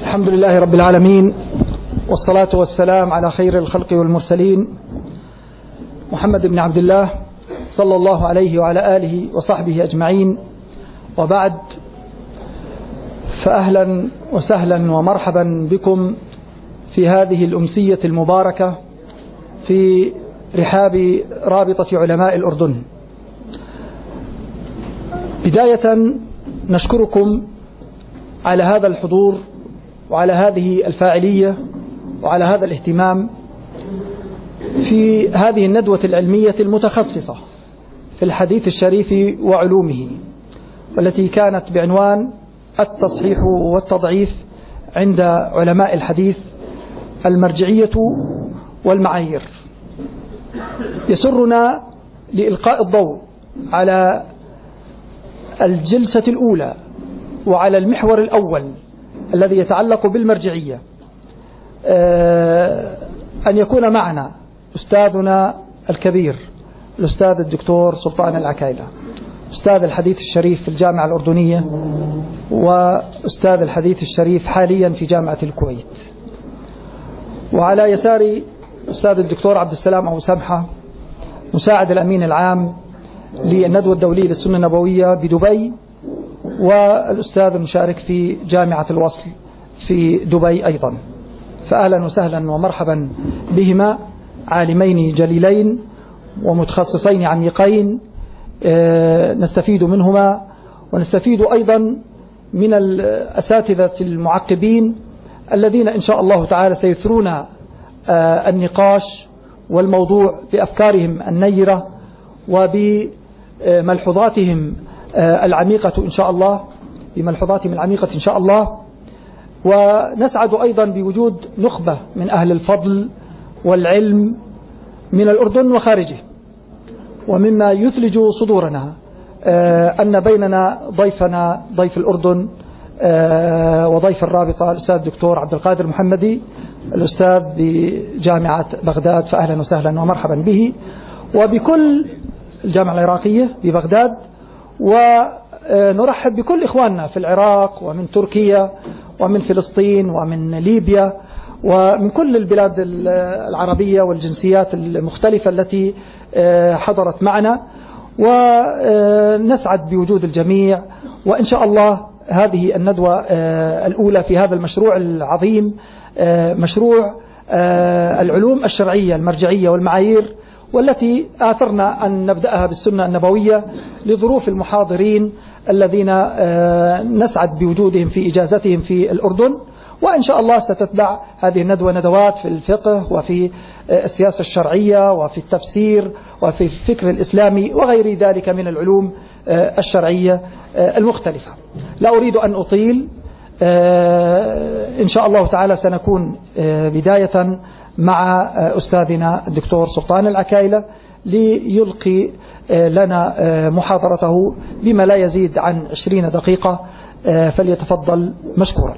الحمد لله رب العالمين، والصلاة والسلام على خير الخلق والمرسلين محمد بن عبد الله صلى الله عليه وعلى آله وصحبه أجمعين. وبعد، فأهلا وسهلا ومرحبا بكم في هذه الأمسية المباركة في رحاب رابطة علماء الأردن. بداية نشكركم على هذا الحضور وعلى هذه الفاعلية وعلى هذا الاهتمام في هذه الندوة العلمية المتخصصة في الحديث الشريف وعلومه، والتي كانت بعنوان التصحيح والتضعيف عند علماء الحديث، المرجعية والمعايير. يسرنا لإلقاء الضوء على الجلسة الأولى وعلى المحور الأول الذي يتعلق بالمرجعية أن يكون معنا أستاذنا الكبير الأستاذ الدكتور سلطان العكايلة، أستاذ الحديث الشريف في الجامعة الأردنية وأستاذ الحديث الشريف حاليا في جامعة الكويت. وعلى يساري أستاذ الدكتور عبد السلام أبو سمحة، مساعد الأمين العام للندوة الدولية للسنة النبوية بدبي، والأستاذ المشارك في جامعة الوصل في دبي أيضا. فأهلا وسهلا ومرحبا بهما، عالمين جليلين ومتخصصين عميقين، نستفيد منهما ونستفيد أيضا من الأساتذة المعقبين الذين إن شاء الله تعالى سيثرون النقاش والموضوع بأفكارهم النيرة وبملحوظاتهم العميقة إن شاء الله، بملحوظاتهم العميقة إن شاء الله. ونسعد أيضا بوجود نخبة من أهل الفضل والعلم من الأردن وخارجه. ومما يثلج صدورنا أن بيننا ضيفنا ضيف الأردن وضيف الرابطة الأستاذ الدكتور عبد القادر محمدي، الأستاذ بجامعة بغداد، فأهلا وسهلا ومرحبا به، وبكل الجامعة العراقية ببغداد. ونرحب بكل إخواننا في العراق ومن تركيا ومن فلسطين ومن ليبيا ومن كل البلاد العربية والجنسيات المختلفة التي حضرت معنا، ونسعد بوجود الجميع. وإن شاء الله هذه الندوة الأولى في هذا المشروع العظيم، مشروع العلوم الشرعية المرجعية والمعايير، والتي آثرنا أن نبدأها بالسنة النبوية لظروف المحاضرين الذين نسعد بوجودهم في إجازتهم في الأردن. وإن شاء الله ستتبع هذه الندوة ندوات في الفقه وفي السياسة الشرعية وفي التفسير وفي الفكر الإسلامي وغير ذلك من العلوم الشرعية المختلفة. لا أريد أن أطيل، إن شاء الله تعالى سنكون بداية مع أستاذنا الدكتور سلطان العكايلة ليلقي لنا محاضرته بما لا يزيد عن 20 دقيقة، فليتفضل مشكورا.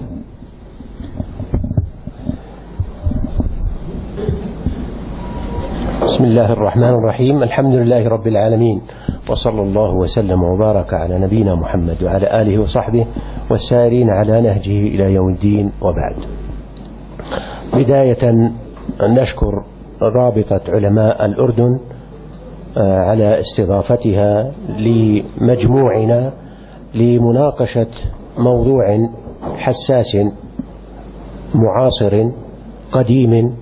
بسم الله الرحمن الرحيم، الحمد لله رب العالمين، وصلى الله وسلم وبارك على نبينا محمد وعلى آله وصحبه والسائرين على نهجه إلى يوم الدين. وبعد، بداية نشكر رابطة علماء الأردن على استضافتها لمجموعنا لمناقشة موضوع حساس معاصر قديم،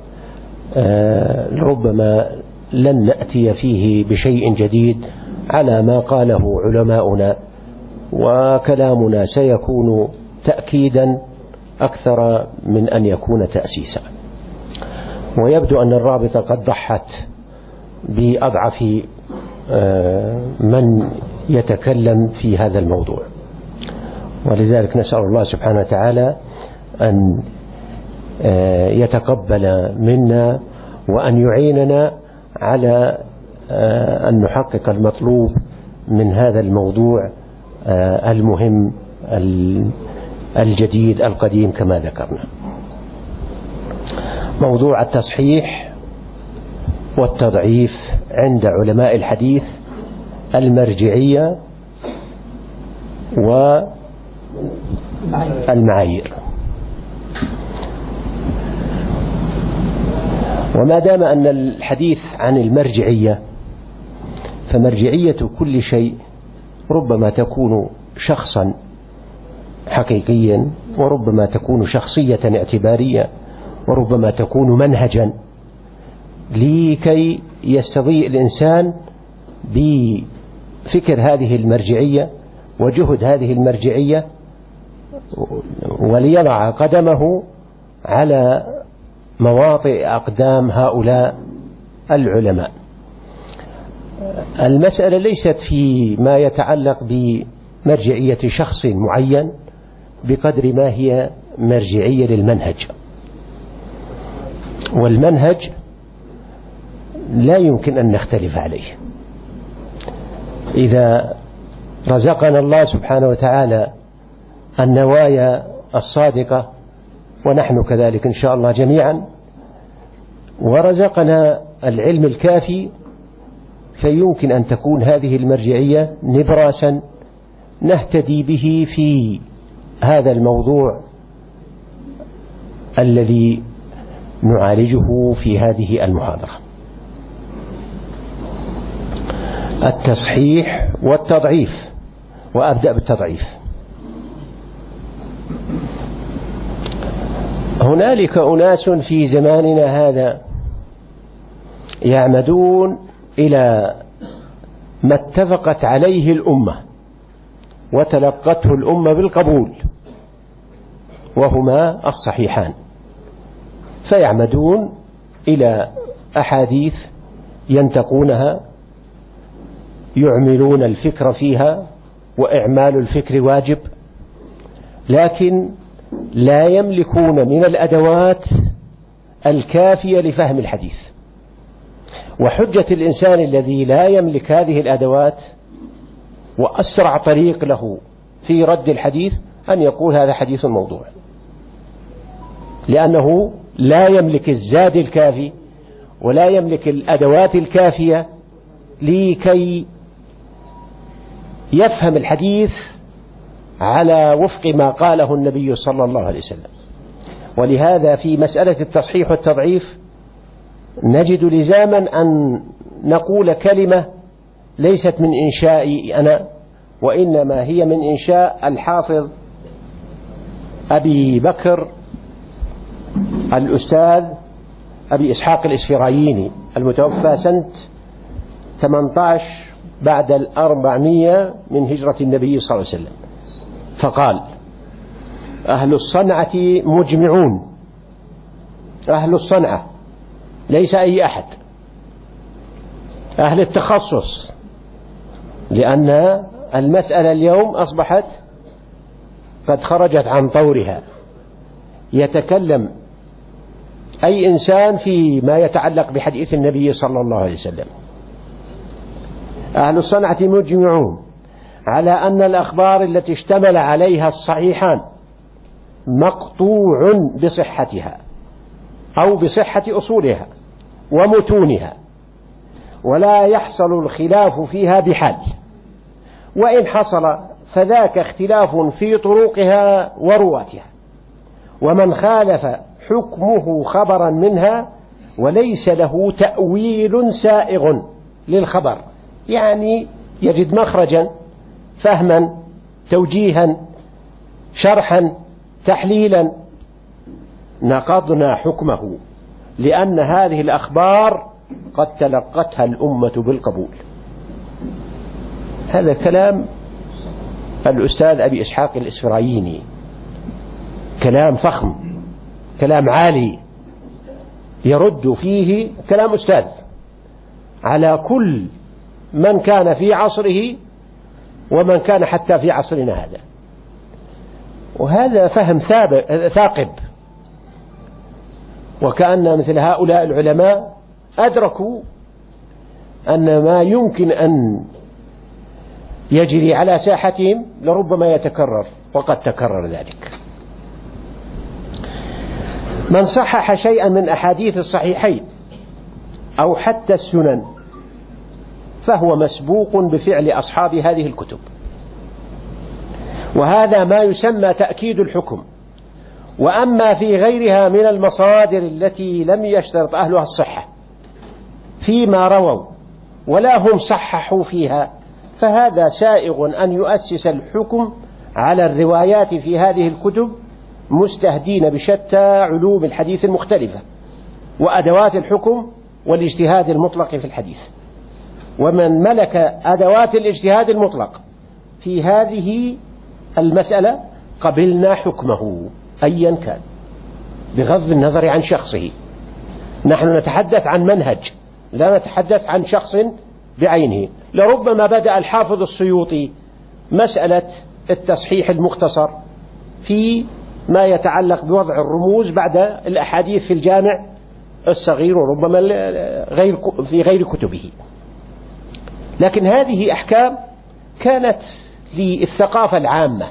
ربما لن نأتي فيه بشيء جديد على ما قاله علماؤنا، وكلامنا سيكون تأكيدا أكثر من أن يكون تأسيسا. ويبدو أن الرابطة قد ضحت بأضعف من يتكلم في هذا الموضوع، ولذلك نسأل الله سبحانه وتعالى أن يتقبل منا وأن يعيننا على أن نحقق المطلوب من هذا الموضوع المهم الجديد القديم كما ذكرنا. موضوع التصحيح والتضعيف عند علماء الحديث، المرجعية والمعايير. وما دام أن الحديث عن المرجعية، فمرجعية كل شيء ربما تكون شخصا حقيقيا، وربما تكون شخصية اعتبارية، وربما تكون منهجا لكي يستضيء الإنسان بفكر هذه المرجعية وجهد هذه المرجعية، وليضع قدمه على مواطئ أقدام هؤلاء العلماء. المسألة ليست في ما يتعلق بمرجعية شخص معين بقدر ما هي مرجعية للمنهج، والمنهج لا يمكن أن نختلف عليه. إذا رزقنا الله سبحانه وتعالى النوايا الصادقة، ونحن كذلك إن شاء الله جميعا، ورزقنا العلم الكافي، فيمكن أن تكون هذه المرجعية نبراسا نهتدي به في هذا الموضوع الذي نعالجه في هذه المحاضرة: التصحيح والتضعيف. وأبدأ بالتضعيف. هنالك أناس في زماننا هذا يعمدون إلى ما اتفقت عليه الأمة وتلقته الأمة بالقبول، وهما الصحيحان، فيعمدون إلى أحاديث ينتقونها، يعملون الفكر فيها، وإعمال الفكر واجب، لكن لا يملكون من الأدوات الكافية لفهم الحديث. وحجة الإنسان الذي لا يملك هذه الأدوات، وأسرع طريق له في رد الحديث أن يقول هذا حديث موضوع، لأنه لا يملك الزاد الكافي ولا يملك الأدوات الكافية لكي يفهم الحديث على وفق ما قاله النبي صلى الله عليه وسلم. ولهذا في مسألة التصحيح والتضعيف نجد لزاما أن نقول كلمة ليست من إنشائي أنا، وإنما هي من إنشاء الحافظ أبي بكر الأستاذ أبي إسحاق الإسفرايني المتوفى سنة 18 بعد 400 من هجرة النبي صلى الله عليه وسلم، فقال: أهل الصنعة مجمعون. أهل الصنعة ليس أي أحد، أهل التخصص، لأن المسألة اليوم أصبحت قد خرجت عن طورها. يتكلم أي إنسان فيما يتعلق بحديث النبي صلى الله عليه وسلم. أهل الصنعة مجمعون على أن الأخبار التي اشتمل عليها الصحيحان مقطوع بصحتها أو بصحة أصولها ومتونها، ولا يحصل الخلاف فيها بحال، وإن حصل فذاك اختلاف في طرقها ورواتها، ومن خالف حكمه خبرا منها وليس له تأويل سائغ للخبر، يعني يجد مخرجا، فهما، توجيها، شرحا، تحليلا، نقضنا حكمه، لأن هذه الأخبار قد تلقتها الأمة بالقبول. هذا كلام الأستاذ أبي إسحاق الإسفرايني، كلام فخم، كلام عالي، يرد فيه كلام أستاذ على كل من كان في عصره ومن كان حتى في عصرنا هذا. وهذا فهم ثاقب، وكأن مثل هؤلاء العلماء أدركوا أن ما يمكن أن يجري على ساحتهم لربما يتكرر، وقد تكرر ذلك. من صحح شيئا من أحاديث الصحيحين أو حتى السنن فهو مسبوق بفعل أصحاب هذه الكتب، وهذا ما يسمى تأكيد الحكم، وأما في غيرها من المصادر التي لم يشترط أهلها الصحة فيما رووا ولا هم صححوا فيها، فهذا سائغ أن يؤسس الحكم على الروايات في هذه الكتب مستهدين بشتى علوم الحديث المختلفة وأدوات الحكم والاجتهاد المطلق في الحديث. ومن ملك أدوات الاجتهاد المطلق في هذه المسألة قبلنا حكمه أيا كان بغض النظر عن شخصه. نحن نتحدث عن منهج، لا نتحدث عن شخص بعينه. لربما بدأ الحافظ السيوطي مسألة التصحيح المختصر في ما يتعلق بوضع الرموز بعد الأحاديث في الجامع الصغير، وربما في غير كتبه، لكن هذه أحكام كانت للثقافة العامة،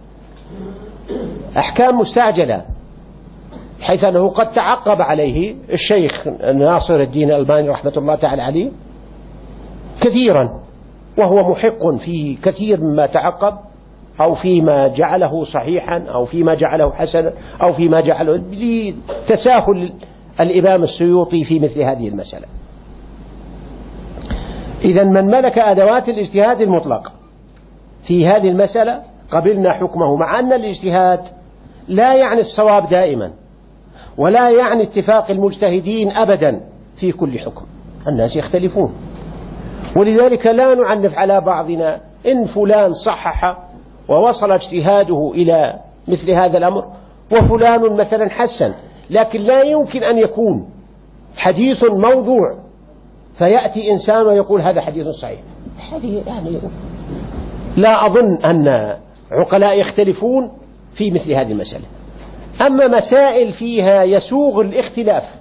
أحكام مستعجلة، حيث أنه قد تعقب عليه الشيخ ناصر الدين الألباني رحمة الله تعالى عليه كثيرا، وهو محق في كثير مما تعقب، أو فيما جعله صحيحا، أو فيما جعله حسنا، أو فيما جعله لتساهل الإمام السيوطي في مثل هذه المسألة. إذا من ملك أدوات الاجتهاد المطلق في هذه المسألة قبلنا حكمه، مع أن الاجتهاد لا يعني الصواب دائما، ولا يعني اتفاق المجتهدين أبدا في كل حكم، الناس يختلفون، ولذلك لا نعنف على بعضنا إن فلان صحح ووصل اجتهاده إلى مثل هذا الأمر وفلان مثلا حسن، لكن لا يمكن أن يكون حديث موضوع فيأتي إنسان ويقول هذا حديث صحيح. يعني لا أظن أن عقلاء يختلفون في مثل هذه المسألة. أما مسائل فيها يسوغ الاختلاف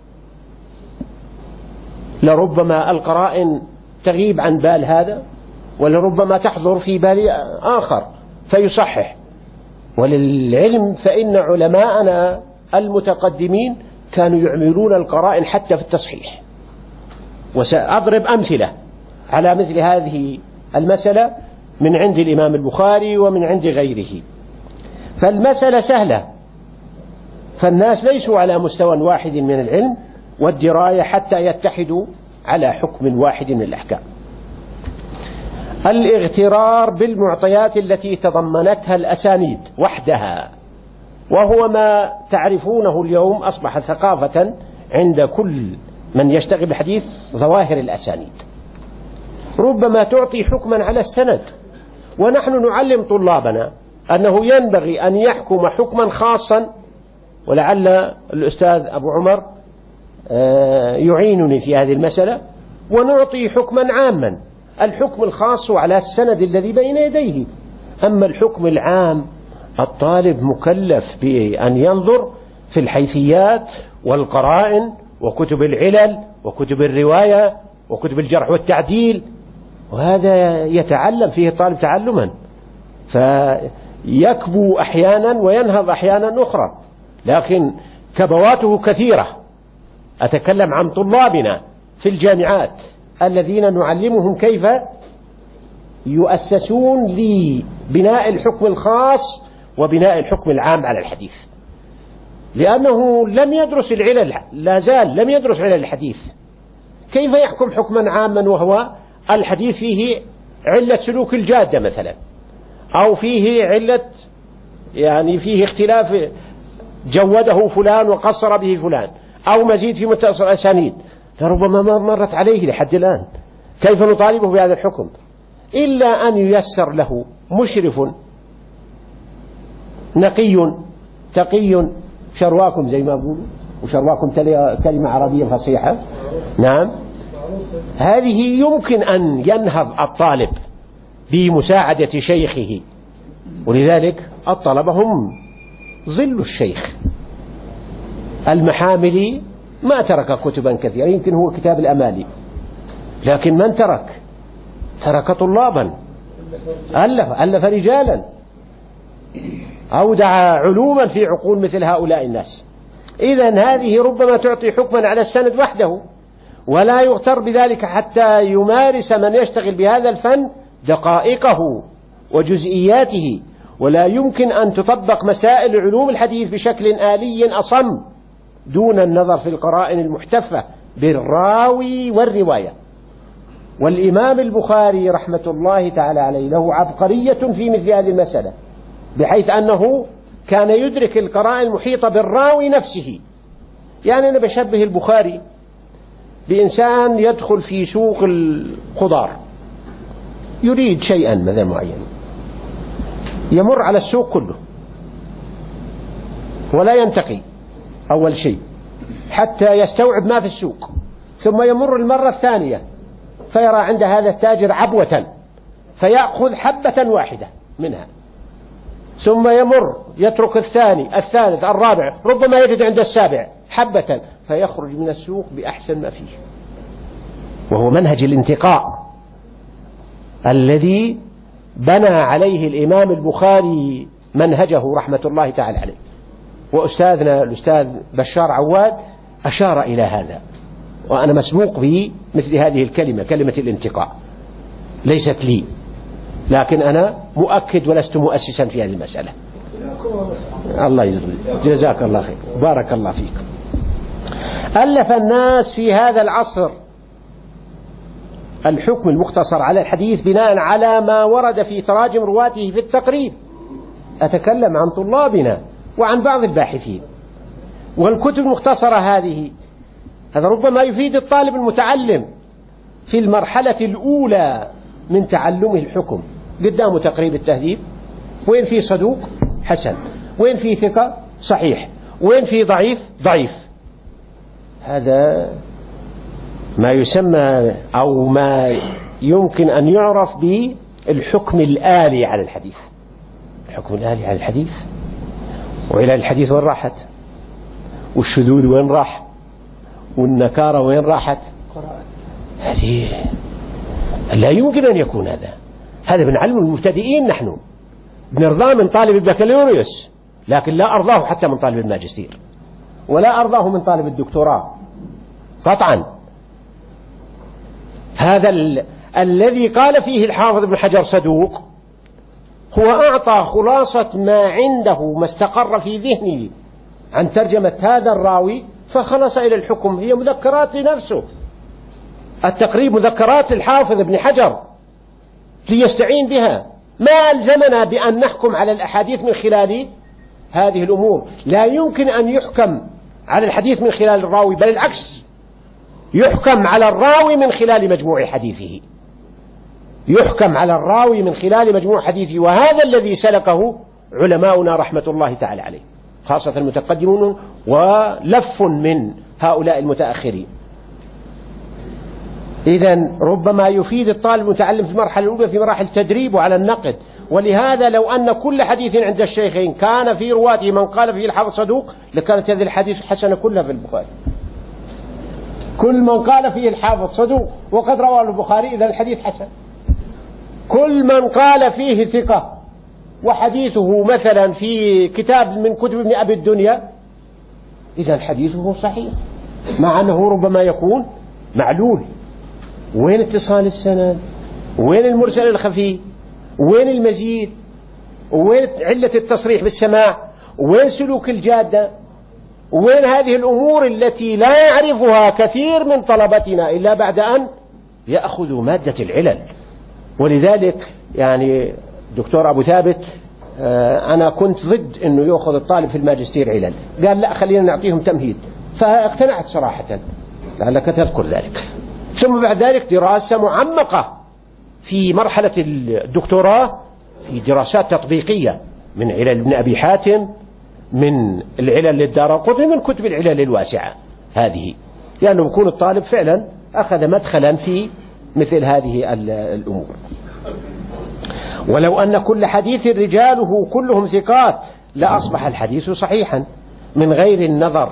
لربما القرائن تغيب عن بال هذا، ولربما تحضر في بال آخر فيصحح. وللعلم فإن علماءنا المتقدمين كانوا يعملون القرائن حتى في التصحيح، وسأضرب أمثلة على مثل هذه المسألة من عند الإمام البخاري ومن عند غيره. فالمسألة سهلة، فالناس ليسوا على مستوى واحد من العلم والدراية حتى يتحدوا على حكم واحد من الأحكام. الاغترار بالمعطيات التي تضمنتها الأسانيد وحدها، وهو ما تعرفونه اليوم أصبح ثقافة عند كل من يشتغل بالحديث، ظواهر الأسانيد. ربما تعطي حكما على السند، ونحن نعلم طلابنا أنه ينبغي أن يحكم حكما خاصا، ولعل الأستاذ أبو عمر يعينني في هذه المسألة، ونعطي حكما عاما. الحكم الخاص على السند الذي بين يديه، أما الحكم العام الطالب مكلف بأن ينظر في الحيثيات والقرائن وكتب العلل وكتب الرواية وكتب الجرح والتعديل، وهذا يتعلم فيه الطالب تعلما، فيكبو أحيانا وينهض أحيانا أخرى، لكن كبواته كثيرة. أتكلم عن طلابنا في الجامعات الذين نعلمهم كيف يؤسسون لبناء الحكم الخاص وبناء الحكم العام على الحديث، لأنه لم يدرس العلل، لا زال لم يدرس علل الحديث. كيف يحكم حكما عاما وهو الحديث فيه علة سلوك الجادة مثلا، أو فيه علة يعني فيه اختلاف جوده فلان وقصر به فلان، أو مزيد في متصل الأسانيد، لربما ما مرت عليه لحد الآن. كيف نطالبه بهذا الحكم إلا أن ييسر له مشرف نقي تقي شرواكم زي ما بقول، وشرواكم كلمة عربية فصيحة، نعم، هذه يمكن أن ينهض الطالب بمساعدة شيخه. ولذلك الطلبة هم ظل الشيخ. المحاملي ما ترك كتبا كثيرة، يمكن هو كتاب الأمالي، لكن من ترك طلابا، ألف رجالا، أودع علوما في عقول مثل هؤلاء الناس. إذن هذه ربما تعطي حكما على السند وحده، ولا يغتر بذلك حتى يمارس من يشتغل بهذا الفن دقائقه وجزئياته ولا يمكن أن تطبق مسائل علوم الحديث بشكل آلي أصم دون النظر في القرائن المحتفة بالراوي والرواية. والإمام البخاري رحمة الله تعالى عليه له عبقرية في مثل هذه المسألة، بحيث أنه كان يدرك القرائن المحيطة بالراوي نفسه. يعني أنا بشبه البخاري بإنسان يدخل في سوق الخضار يريد شيئا مثلا معين، يمر على السوق كله ولا ينتقي أول شيء حتى يستوعب ما في السوق، ثم يمر المرة الثانية فيرى عند هذا التاجر عبوة فيأخذ حبة واحدة منها، ثم يمر يترك الثاني الثالث الرابع، ربما يجد عند السابع حبة، فيخرج من السوق بأحسن ما فيه. وهو منهج الانتقاء الذي بنى عليه الإمام البخاري منهجه رحمة الله تعالى عليه. وأستاذنا الأستاذ بشار عواد أشار إلى هذا، وأنا مسبوق بمثل هذه الكلمة، كلمة الانتقاء ليست لي، لكن أنا مؤكد ولست مؤسسا في هذه المسألة. الله يجزاك، جزاك الله خير، بارك الله فيك. ألف الناس في هذا العصر الحكم المختصر على الحديث بناء على ما ورد في تراجم رواته في التقريب. أتكلم عن طلابنا وعن بعض الباحثين. والكتب المختصرة هذا ربما يفيد الطالب المتعلم في المرحلة الأولى من تعلمه الحكم. قدامه تقريب التهذيب، وين في صدوق حسن، وين في ثقة صحيح، وين في ضعيف. هذا ما يسمى أو ما يمكن أن يعرف بالحكم الآلي على الحديث. الحكم الآلي على الحديث، وإلى الحديث وين راحت، والشذوذ وين راح، والنكارة وين راحت. هذه لا يمكن أن يكون هذا بنعلم المبتدئين. نحن بنرضاه من طالب البكالوريوس، لكن لا أرضاه حتى من طالب الماجستير، ولا أرضاه من طالب الدكتوراه قطعا. هذا الذي قال فيه الحافظ ابن حجر صدوق هو أعطى خلاصة ما عنده، ما استقر في ذهنه عن ترجمة هذا الراوي، فخلص إلى الحكم. هي مذكرات لنفسه، التقريب مذكرات الحافظ ابن حجر ليستعين بها. ما ألزمنا بأن نحكم على الأحاديث من خلال هذه الأمور. لا يمكن أن يحكم على الحديث من خلال الراوي، بل العكس، يحكم على الراوي من خلال مجموع حديثه، يحكم على الراوي من خلال مجموع حديثه. وهذا الذي سلكه علماؤنا رحمة الله تعالى عليه، خاصة المتقدمون ولف من هؤلاء المتأخرين. إذن ربما يفيد الطالب المتعلم في المرحلة الأولى في مراحل تدريبه على النقد. ولهذا لو أن كل حديث عند الشيخين كان في رواته من قال فيه الحافظ صدوق، لكانت هذه الحديث حسنة كلها في البخاري. كل من قال فيه الحافظ صدوق وقد رواه البخاري، إذا الحديث حسن. كل من قال فيه ثقة وحديثه مثلا في كتاب من كتب ابن أبي الدنيا، إذا حديثه صحيح، مع أنه ربما يكون معلول. وين اتصال السند؟ وين المرسل الخفي؟ وين المزيد؟ وين علة التصريح بالسماع؟ وين سلوك الجادة؟ وين هذه الأمور التي لا يعرفها كثير من طلبتنا إلا بعد أن يأخذوا مادة العلل؟ ولذلك يعني دكتور أبو ثابت أنا كنت ضد أنه يأخذ الطالب في الماجستير علل، قال لا خلينا نعطيهم تمهيد، فاقتنعت صراحة، لعلك تذكر ذلك. ثم بعد ذلك دراسة معمقة في مرحلة الدكتوراه في دراسات تطبيقية من علل ابن أبي حاتم، من العلل للدارقطني، من كتب العلل الواسعة هذه، لأنه يعني يكون الطالب فعلا أخذ مدخلا في مثل هذه الأمور. ولو أن كل حديث رجاله كلهم ثقات لأصبح الحديث صحيحا من غير النظر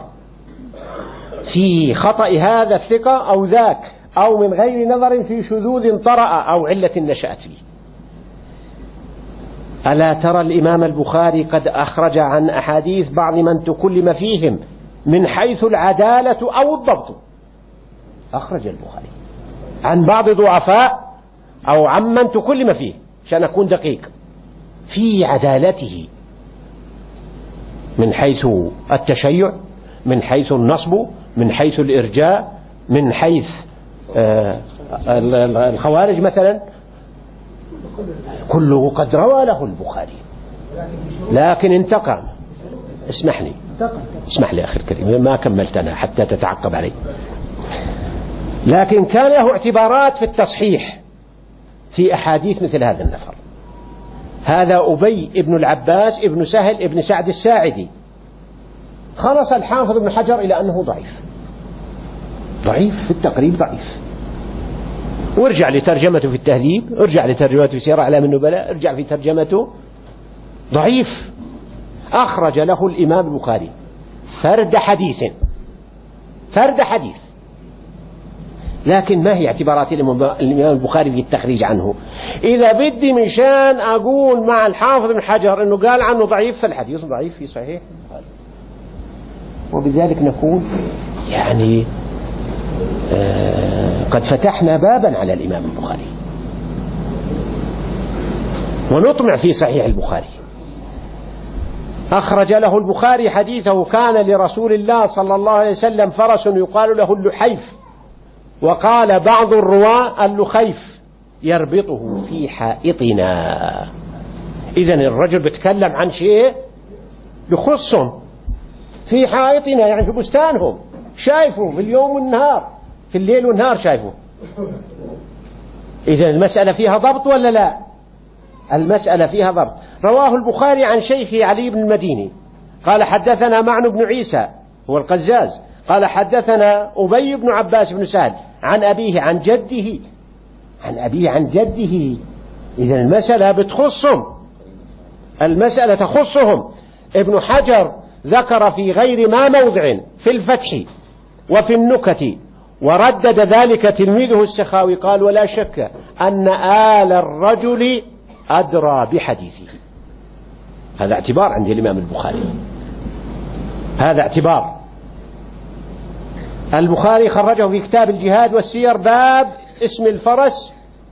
في خطأ هذا الثقة أو ذاك، أو من غير نظر في شذوذ طرأ أو علة نشأت فيه. ألا ترى الإمام البخاري قد أخرج عن أحاديث بعض من تكلم فيهم من حيث العدالة أو الضبط، أخرج البخاري عن بعض ضعفاء أو عن من تكلم فيه، عشان أكون دقيق، في عدالته من حيث التشيع، من حيث النصب، من حيث الإرجاء، من حيث الخوارج مثلا، كله قد روى له البخاري، لكن انتقم. اسمح لي أخي الكريم، ما كملت أنا حتى تتعقب علي. لكن كان له اعتبارات في التصحيح في أحاديث مثل هذا النفر. هذا أبي ابن العباس ابن سهل ابن سعد الساعدي، خلص الحافظ ابن حجر إلى أنه ضعيف في التقريب، ضعيف. وارجع لترجمته في التهذيب، ارجع لترجمته في سير أعلام النبلاء، ارجع في ترجمته، ضعيف. أخرج له الإمام البخاري فرد حديث، لكن ما هي اعتبارات الإمام البخاري في التخريج عنه؟ إذا بدي مشان أقول مع الحافظ بن حجر أنه قال عنه ضعيف، فالحديث ضعيف في صحيح البخاري. وبذلك نكون يعني قد فتحنا بابا على الإمام البخاري، ونطمع في صحيح البخاري. أخرج له البخاري حديثه: كان لرسول الله صلى الله عليه وسلم فرس يقال له اللحيف، وقال بعض الرواة اللخيف، يربطه في حائطنا. إذن الرجل بيتكلم عن شيء يخصهم في حائطنا، يعني في بستانهم، شايفه في اليوم والنهار، في الليل والنهار شايفه. إذن المسألة فيها ضبط ولا لا؟ المسألة فيها ضبط. رواه البخاري عن شيخه علي بن المديني قال: حدثنا معن بن عيسى هو القزاز قال: حدثنا أبي بن عباس بن سهل عن أبيه عن جده، إذن المسألة بتخصهم، المسألة تخصهم. ابن حجر ذكر في غير ما موضع في الفتح وفي النكت، وردد ذلك تلميذه السخاوي، قال: ولا شك أن آل الرجل أدرى بحديثه. هذا اعتبار عند الإمام البخاري، هذا اعتبار. البخاري خرجه في كتاب الجهاد والسير، باب اسم الفرس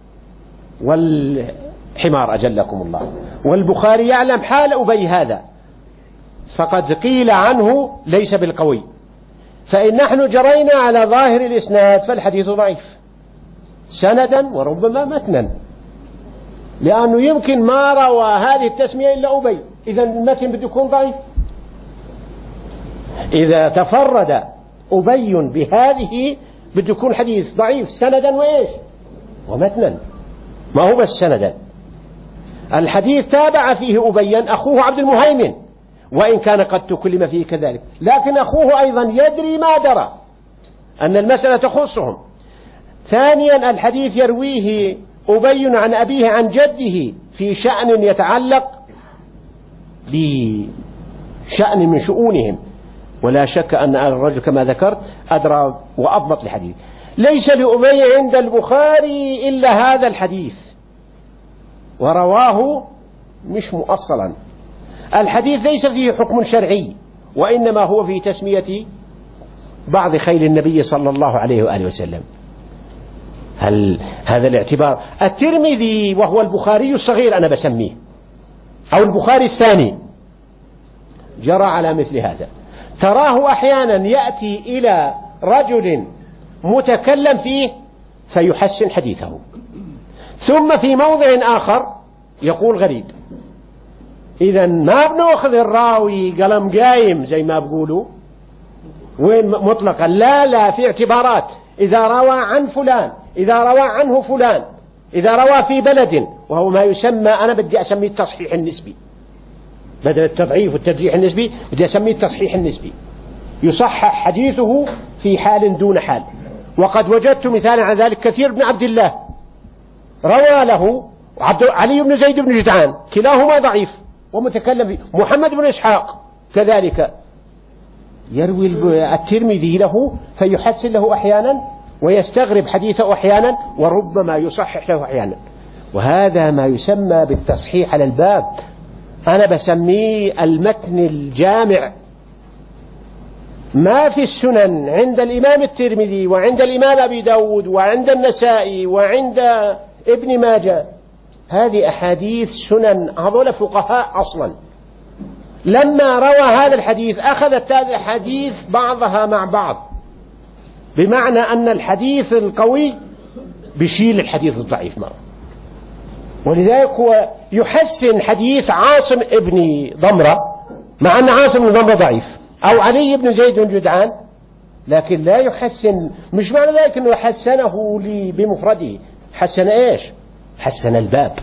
والحمار أجلكم الله. والبخاري يعلم حال أبي هذا، فقد قيل عنه ليس بالقوي، فإن نحن جرينا على ظاهر الإسناد فالحديث ضعيف سندا وربما متنا، لأنه يمكن ما روى هذه التسمية إلا أبي، إذن المتن بده يكون ضعيف. إذا تفرد أبي بهذه بده يكون حديث ضعيف سندا وإيش ومتنا، ما هو بس سندا. الحديث تابع فيه أبيا أخوه عبد المهيمن، وإن كان قد تكلم فيه كذلك، لكن أخوه أيضا يدري ما درى أن المسألة تخصهم. ثانيا الحديث يرويه أبي عن أبيه عن جده في شأن يتعلق بشأن من شؤونهم، ولا شك أن الرجل كما ذكرت أدرى وأضبط الحديث. ليس لأبي عند البخاري إلا هذا الحديث، ورواه مش مؤصلا. الحديث ليس فيه حكم شرعي، وإنما هو في تسمية بعض خيل النبي صلى الله عليه وآله وسلم. هل هذا الاعتبار؟ الترمذي وهو البخاري الصغير أنا بسميه، أو البخاري الثاني، جرى على مثل هذا. تراه أحيانا يأتي إلى رجل متكلم فيه فيحسن حديثه، ثم في موضع آخر يقول غريب. إذن ما بنأخذ الراوي قلم قايم زي ما بقولوا وين مطلقا، لا، في اعتبارات. إذا روى عن فلان، إذا روى عنه فلان، إذا روى في بلد، وهو ما يسمى، أنا بدي أسميه التصحيح النسبي بدل التضعيف والترجيح النسبي، بدي أسميه التصحيح النسبي. يصحح حديثه في حال دون حال. وقد وجدت مثالا على ذلك كثير بن عبد الله روى له علي بن زيد بن جدعان، كلاهما ضعيف ومتكلم فيه. محمد بن إسحاق كذلك، يروي الترمذي له فيحسن له أحيانا، ويستغرب حديثه أحيانا، وربما يصحح له أحيانا. وهذا ما يسمى بالتصحيح على الباب، أنا بسميه المتن الجامع. ما في السنن عند الإمام الترمذي وعند الإمام أبي داود وعند النسائي وعند ابن ماجه هذه أحاديث سنن، هذول فقهاء أصلا. لما روى هذا الحديث أخذت هذه الحديث بعضها مع بعض، بمعنى أن الحديث القوي بيشيل الحديث الضعيف مرة. ولذلك هو يحسن حديث عاصم ابن ضمرة، مع أن عاصم بن ضمرة ضعيف، أو علي بن زيد بن جدعان، لكن لا يحسن. مش معنى ذلك أنه حسنه لي بمفرده، حسن إيش؟ حسن الباب.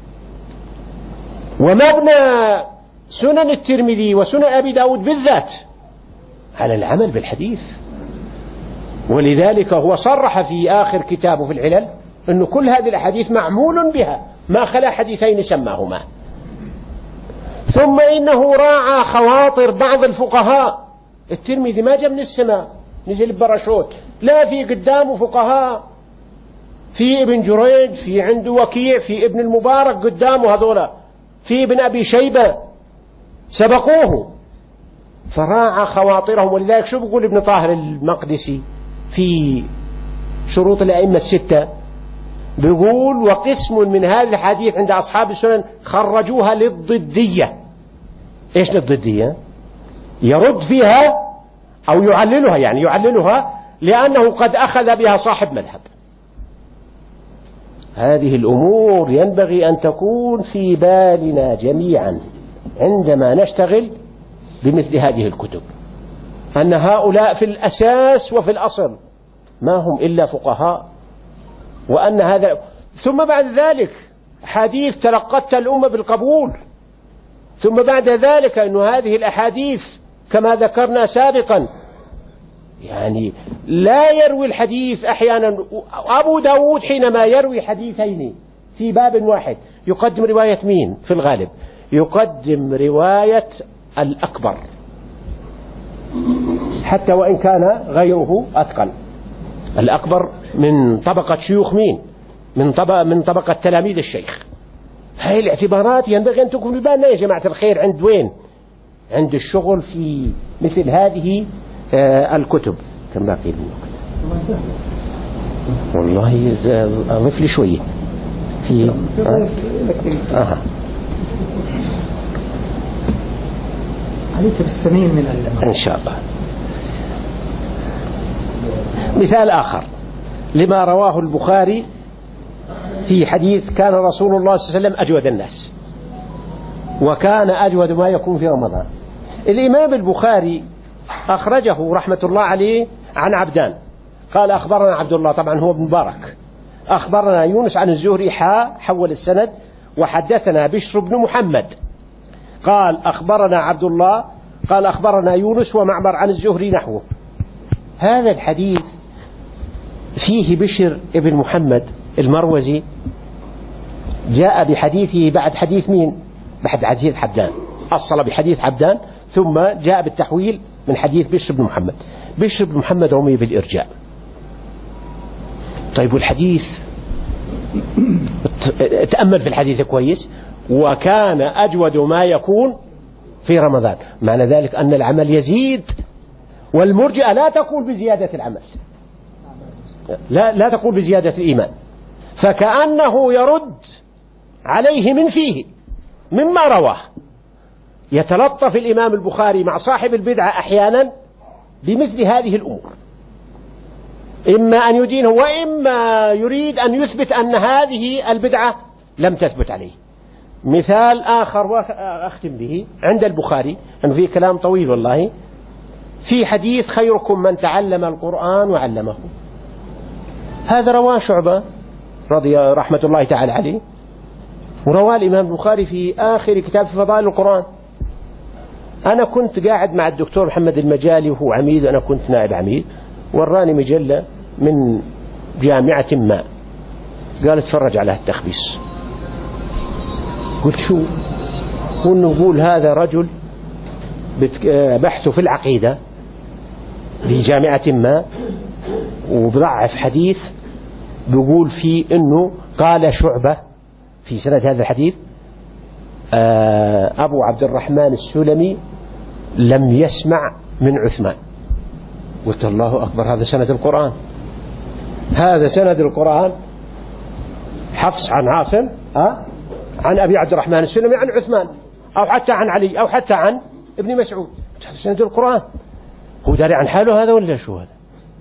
ومبنى سنن الترمذي وسنن أبي داود بالذات على العمل بالحديث. ولذلك هو صرح في آخر كتابه في العلل أن كل هذه الأحاديث معمول بها، ما خلا حديثين سماهما. ثم إنه راعى خواطر بعض الفقهاء. الترمذي ما جاء من السماء، نزل ببرشوت، لا، في قدامه فقهاء، في ابن جريج، في عنده وكيع، في ابن المبارك قدامه هذولا، في ابن أبي شيبة سبقوه، فراعى خواطرهم. ولذلك شو بيقول ابن طاهر المقدسي في شروط الأئمة الستة؟ بيقول: وقسم من هذه الحديث عند أصحاب السنن خرجوها للضدية. إيش للضدية؟ يرد فيها أو يعللها، يعني يعللها لأنه قد أخذ بها صاحب مذهب. هذه الأمور ينبغي أن تكون في بالنا جميعا عندما نشتغل بمثل هذه الكتب، أن هؤلاء في الأساس وفي الأصل ما هم إلا فقهاء، وأن هذا ثم بعد ذلك حديث تلقتها الأمة بالقبول، ثم بعد ذلك أن هذه الأحاديث كما ذكرنا سابقا يعني لا يروي الحديث أحيانا. أبو داود حينما يروي حديثين في باب واحد يقدم رواية مين في الغالب؟ يقدم رواية الأكبر، حتى وإن كان غيره أتقن. الأكبر من طبقة شيوخ مين؟ من طبقة تلاميذ الشيخ. هذه الاعتبارات ينبغي أن تكون في بالنا يا جماعة الخير. عند وين؟ عند الشغل في مثل هذه الكتب. كم باقي الوقت؟ والله أضيف لي شوية في عليك بالسمين من إن شاء الله. مثال آخر لما رواه البخاري في حديث: كان رسول الله صلى الله عليه وسلم أجود الناس، وكان أجود ما يكون في رمضان. الإمام البخاري أخرجه رحمة الله عليه عن عبدان قال: أخبرنا عبد الله، طبعا هو ابن مبارك، أخبرنا يونس عن الزهري حول السند، وحدثنا بشر بن محمد قال: أخبرنا عبد الله قال: أخبرنا يونس ومعمر عن الزهري نحوه. هذا الحديث فيه بشر ابن محمد المروزي جاء بحديثه بعد حديث مين؟ بعد حديث عبدان، أصل بحديث عبدان ثم جاء بالتحويل من حديث بشر بن محمد. بشر بن محمد رمي بالإرجاء. طيب والحديث تأمل في الحديث كويس: وكان أجود ما يكون في رمضان. معنى ذلك أن العمل يزيد، والمرجئة لا تقول بزيادة العمل، لا تقول بزيادة الإيمان، فكأنه يرد عليه من فيه مما رواه. يتلطف الإمام البخاري مع صاحب البدعة أحيانا بمثل هذه الأمور، إما أن يدينه وإما يريد أن يثبت أن هذه البدعة لم تثبت عليه. مثال آخر وأختم به عند البخاري، أنه فيه كلام طويل والله، في حديث: خيركم من تعلم القرآن وعلمه. هذا رواه شعبة رحمة الله تعالى عليه، ورواه الإمام البخاري في آخر كتاب في فضائل القرآن. أنا كنت قاعد مع الدكتور محمد المجالي وهو عميد، أنا كنت نائب عميد، وراني مجلة من جامعة ما، قال: اتفرج على التخبيص. قلت: شو؟ ونقول هذا رجل بحثه في العقيدة بجامعة ما، وبضعف حديث بيقول فيه إنه قال شعبة في سند هذا الحديث: أبو عبد الرحمن السلمي لم يسمع من عثمان. قلت: الله أكبر، هذا سند القرآن، هذا سند القرآن. حفص عن عاصم عن أبي عبد الرحمن السلمي عن عثمان، أو حتى عن علي، أو حتى عن ابن مسعود، سند القرآن. هو داري عن حاله هذا ولا شو هذا؟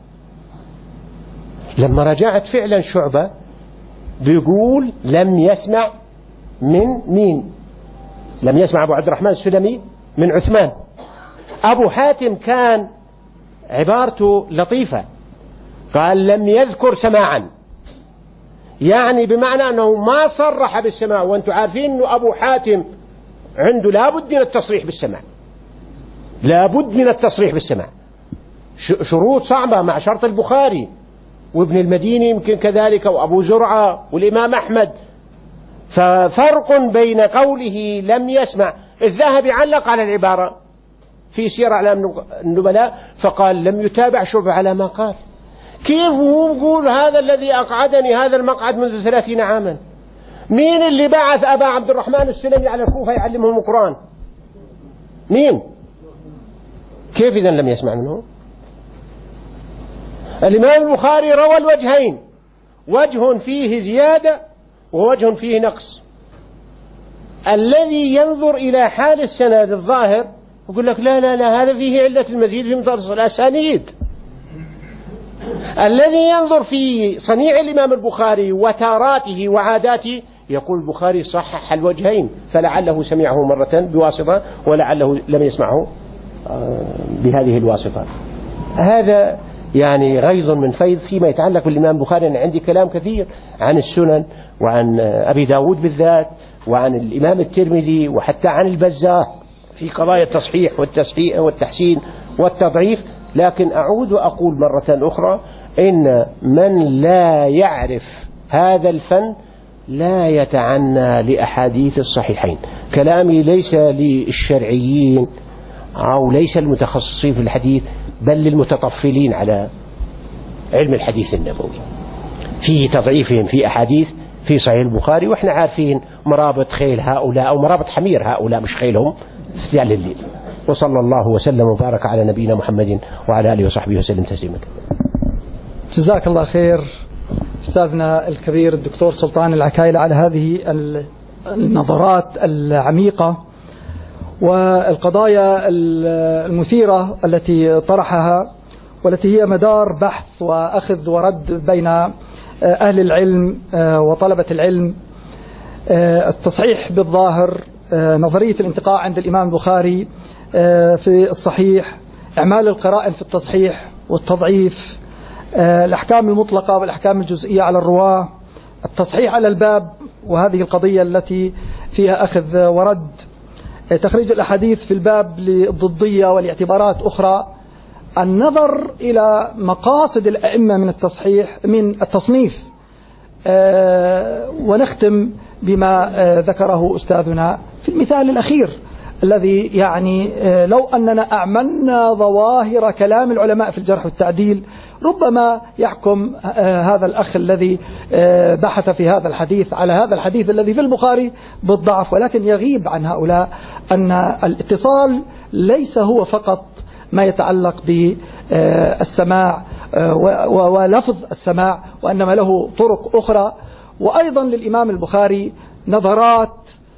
لما رجعت فعلا شعبة بيقول لم يسمع من مين؟ لم يسمع أبو عبد الرحمن السلمي من عثمان. أبو حاتم كان عبارته لطيفة، قال لم يذكر سماعا، يعني بمعنى أنه ما صرح بالسماع. وأنتم عارفين أنه أبو حاتم عنده لابد من التصريح بالسماع، لابد من التصريح بالسماع، شروط صعبة مع شرط البخاري وابن المديني يمكن كذلك، وأبو زرعة والإمام أحمد. ففرق بين قوله لم يسمع. الذهبي علق على العبارة في سير أعلام النبلاء فقال لم يتابع شعبة على ما قال. كيف هو يقول هذا الذي أقعدني هذا المقعد منذ 30 عاما؟ مين اللي بعث أبا عبد الرحمن السلمي على الكوفة يعلمهم القرآن؟ مين؟ كيف إذن لم يسمع منه؟ الإمام البخاري روى الوجهين، وجه فيه زيادة ووجه فيه نقص. الذي ينظر إلى حال السند الظاهر يقول لك لا لا لا، هذا فيه علة المزيد في مدرس الأسانيد. الذي ينظر في صنيع الإمام البخاري وتاراته وعاداته يقول البخاري صحح الوجهين، فلعله سمعه مرة بواسطة ولعله لم يسمعه بهذه الواسطة. هذا يعني غيظ من فيض فيما يتعلق بالإمام البخاري. أنا عندي كلام كثير عن السنن وعن أبي داود بالذات وعن الإمام الترمذي وحتى عن البزار في قضايا التصحيح والتحسين والتضعيف، لكن أعود وأقول مرة أخرى إن من لا يعرف هذا الفن لا يتعنى لأحاديث الصحيحين. كلامي ليس للشرعيين أو ليس المتخصصين في الحديث، بل للمتطفلين على علم الحديث النبوي فيه تضعيفهم في أحاديث في صحيح البخاري، وإحنا عارفين مرابط خيل هؤلاء أو مرابط حمير هؤلاء مش خيلهم في ثيال الليل. وصلى الله وسلم وبارك على نبينا محمد وعلى آله وصحبه وسلم تسليما. جزاك الله خير أستاذنا الكبير الدكتور سلطان العكايلة على هذه النظرات العميقة والقضايا المثيرة التي طرحها، والتي هي مدار بحث وأخذ ورد بين أهل العلم وطلبة العلم. التصحيح بالظاهر، نظرية الانتقاء عند الإمام البخاري في الصحيح، إعمال القرائن في التصحيح والتضعيف، الأحكام المطلقة والأحكام الجزئية على الرواة، التصحيح على الباب، وهذه القضية التي فيها أخذ ورد، تخريج الأحاديث في الباب للضدية والاعتبارات أخرى، النظر إلى مقاصد الأئمة من التصحيح من التصنيف، ونختم بما ذكره أستاذنا في المثال الأخير الذي يعني لو أننا أعملنا ظواهر كلام العلماء في الجرح والتعديل ربما يحكم هذا الأخ الذي بحث في هذا الحديث على هذا الحديث الذي في البخاري بالضعف، ولكن يغيب عن هؤلاء أن الاتصال ليس هو فقط ما يتعلق بالسماع ولفظ السماع، وإنما له طرق أخرى. وأيضا للإمام البخاري نظرات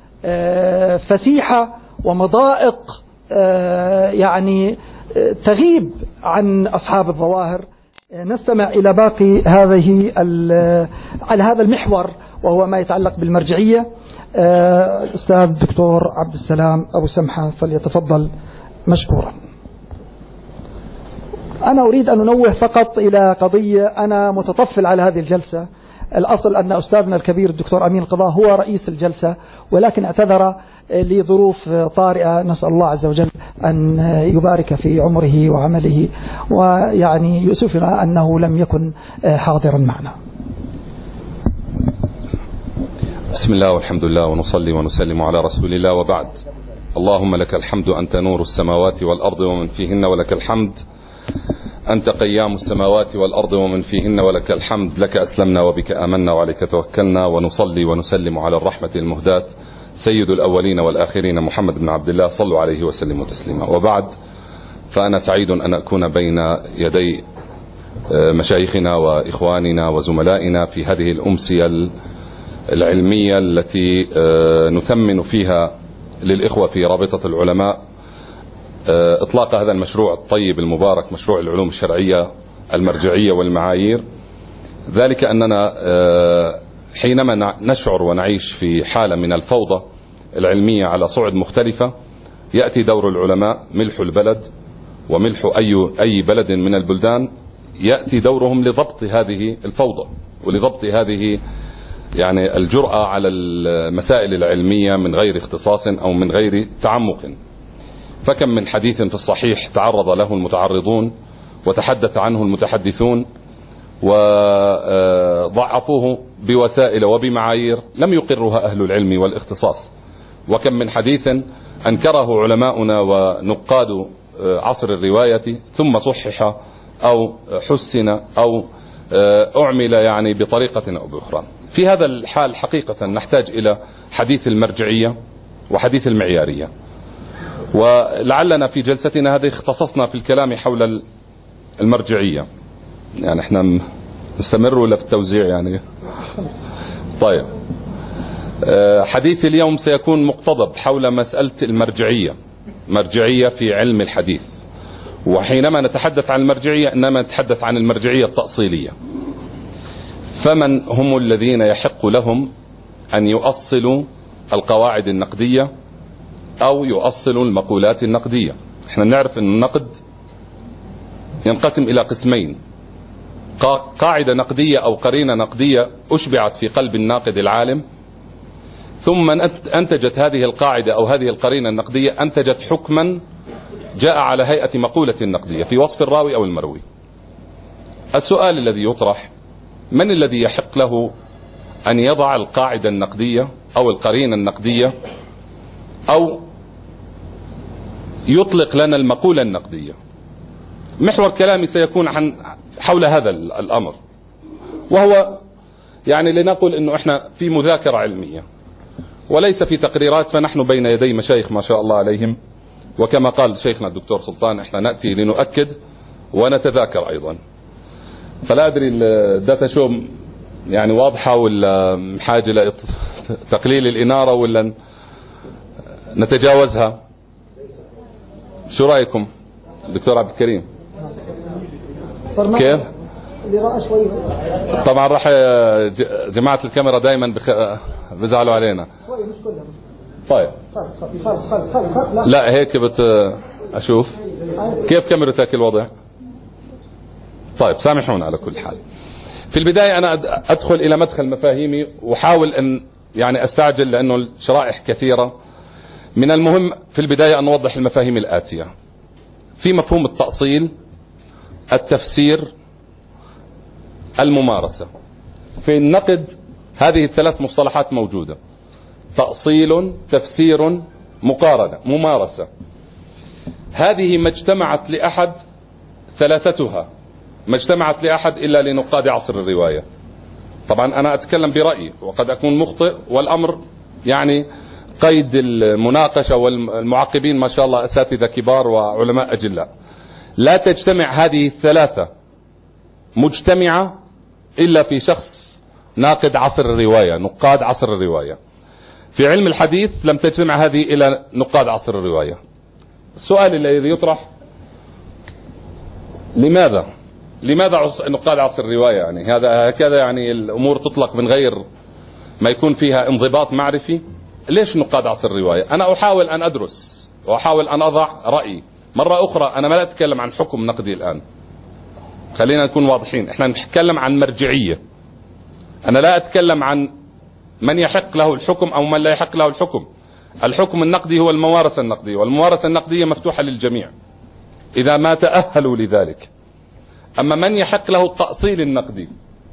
فسيحة ومضائق يعني تغيب عن أصحاب الظواهر. نستمع إلى باقي على هذا المحور وهو ما يتعلق بالمرجعية. الأستاذ الدكتور عبد السلام أبو سمحة فليتفضل مشكورا. أنا أريد أن أنوه فقط إلى قضية، أنا متطفل على هذه الجلسة. الأصل أن أستاذنا الكبير الدكتور أمين القضاء هو رئيس الجلسة، ولكن اعتذر لظروف طارئة، نسأل الله عز وجل أن يبارك في عمره وعمله، ويعني يؤسفنا أنه لم يكن حاضرا معنا. بسم الله والحمد لله ونصلي ونسلم على رسول الله، وبعد. اللهم لك الحمد أنت نور السماوات والأرض ومن فيهن، ولك الحمد أنت قيام السماوات والأرض ومن فيهن، ولك الحمد. لك أسلمنا وبك آمنا وعليك توكلنا، ونصلي ونسلم على الرحمة المهداة سيد الأولين والآخرين محمد بن عبد الله، صلوا عليه وسلموا تسليما. وبعد، فأنا سعيد أن أكون بين يدي مشايخنا وإخواننا وزملائنا في هذه الأمسية العلمية التي نثمن فيها للإخوة في رابطة العلماء إطلاق هذا المشروع الطيب المبارك، مشروع العلوم الشرعية المرجعية والمعايير. ذلك أننا حينما نشعر ونعيش في حالة من الفوضى العلمية على صعد مختلفة، يأتي دور العلماء، ملح البلد وملح أي بلد من البلدان، يأتي دورهم لضبط هذه الفوضى ولضبط هذه يعني الجرأة على المسائل العلمية من غير اختصاص أو من غير تعمق. فكم من حديث في الصحيح تعرض له المتعرضون وتحدث عنه المتحدثون وضعفوه بوسائل وبمعايير لم يقرها أهل العلم والاختصاص. وكم من حديث أنكره علماؤنا ونقاد عصر الرواية ثم صحح أو حسن أو أعمل يعني بطريقة أو بأخرى. في هذا الحال حقيقة نحتاج إلى حديث المرجعية وحديث المعيارية، ولعلنا في جلستنا هذه اختصصنا في الكلام حول المرجعية. يعني احنا نستمر ولا في التوزيع يعني؟ طيب، حديث اليوم سيكون مقتضب حول مسألة المرجعية، مرجعية في علم الحديث. وحينما نتحدث عن المرجعية إنما نتحدث عن المرجعية التأصيلية. فمن هم الذين يحق لهم أن يؤصلوا القواعد النقدية أو يؤصلوا المقولات النقدية؟ احنا نعرف أن النقد ينقسم إلى قسمين: قاعدة نقدية أو قرينة نقدية أشبعت في قلب الناقد العالم، ثم أنتجت هذه القاعدة أو هذه القرينة النقدية أنتجت حكما جاء على هيئة مقولة نقدية في وصف الراوي أو المروي. السؤال الذي يطرح: من الذي يحق له أن يضع القاعدة النقدية أو القرينة النقدية أو يطلق لنا المقولة النقدية؟ محور كلامي سيكون حول هذا الأمر، وهو يعني لنقل أنه إحنا في مذاكرة علمية وليس في تقريرات، فنحن بين يدي مشايخ ما شاء الله عليهم، وكما قال شيخنا الدكتور سلطان إحنا نأتي لنؤكد ونتذاكر أيضا. فلا أدري الداتا شو يعني واضحة ولا حاجة لتقليل الإنارة ولا نتجاوزها؟ شو رأيكم دكتور عبد الكريم؟ كيف؟ طبعا راح جماعة الكاميرا دائما بيزعلوا علينا. طيب لا هيك أشوف كيف كاميرتك الوضع. طيب سامحونا على كل حال. في البداية أنا أدخل إلى مدخل مفاهيمي وحاول أن يعني أستعجل لأنه الشرائح كثيرة. من المهم في البداية أن نوضح المفاهيم الآتية. في مفهوم التأصيل، التفسير، الممارسة. في النقد هذه الثلاث مصطلحات موجودة: تأصيل، تفسير، مقارنة، ممارسة. هذه ما اجتمعت لأحد ثلاثتها ما اجتمعت لأحد إلا لنقاد عصر الرواية. طبعا أنا أتكلم برأيي وقد أكون مخطئ، والأمر يعني قيد المناقشة، والمعقبين ما شاء الله أساتذة كبار وعلماء أجلاء. لا تجتمع هذه الثلاثة مجتمعة إلا في شخص ناقد عصر الرواية، نقاد عصر الرواية. في علم الحديث لم تجتمع هذه إلى نقاد عصر الرواية. السؤال الذي يطرح: لماذا نقاد عصر الرواية؟ يعني هكذا يعني الأمور تطلق من غير ما يكون فيها انضباط معرفي. ليش نقاد عصر الرواية؟ أنا أحاول أن أدرس وأحاول أن أضع رأيي. مرة أخرى أنا ما لا أتكلم عن حكم نقدي الآن، خلينا نكون واضحين. إحنا نتكلم عن مرجعية. أنا لا أتكلم عن من يحق له الحكم أو من لا يحق له الحكم. الحكم النقدي هو الممارسة النقدية، والممارسة النقدية مفتوحة للجميع إذا ما تأهلوا لذلك. أما من يحق له التأصيل النقدي،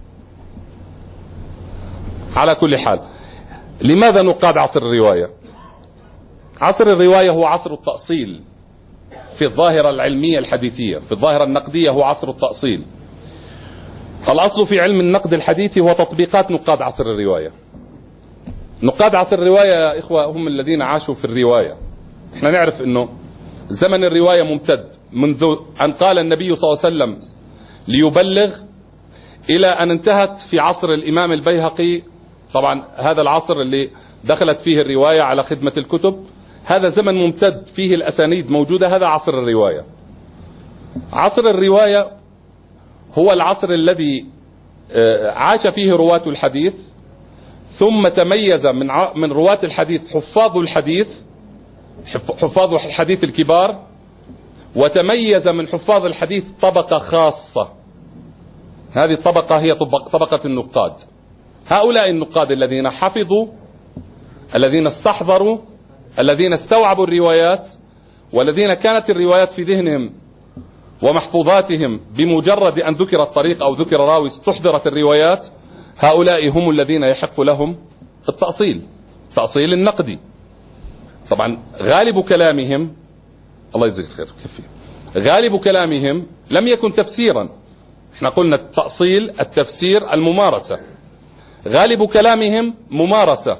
على كل حال، لماذا نقاد عصر الرواية؟ عصر الرواية هو عصر التأصيل في الظاهرة العلمية الحديثية. في الظاهرة النقدية هو عصر التأصيل. الأصل في علم النقد الحديثي هو تطبيقات نقاد عصر الرواية. نقاد عصر الرواية يا إخوة هم الذين عاشوا في الرواية. احنا نعرف أنه زمن الرواية ممتد منذ أن قال النبي صلى الله عليه وسلم ليبلغ إلى أن انتهت في عصر الإمام البيهقي طبعا هذا العصر اللي دخلت فيه الرواية على خدمة الكتب، هذا زمن ممتد فيه الأسانيد موجودة، هذا عصر الرواية. عصر الرواية هو العصر الذي عاش فيه رواة الحديث، ثم تميز من رواة الحديث حفاظ الحديث الكبار، وتميز من حفاظ الحديث طبقة خاصة. هذه الطبقة هي طبقة النقاد. هؤلاء النقاد الذين حفظوا، الذين استحضروا، الذين استوعبوا الروايات، والذين كانت الروايات في ذهنهم ومحفوظاتهم بمجرد أن ذكر الطريق أو ذكر راوي استحضرت الروايات، هؤلاء هم الذين يحق لهم التأصيل النقدي. طبعا غالب كلامهم، الله يجزيك الخير، غالب كلامهم لم يكن تفسيرا. احنا قلنا التفسير الممارسة، غالب كلامهم ممارسة.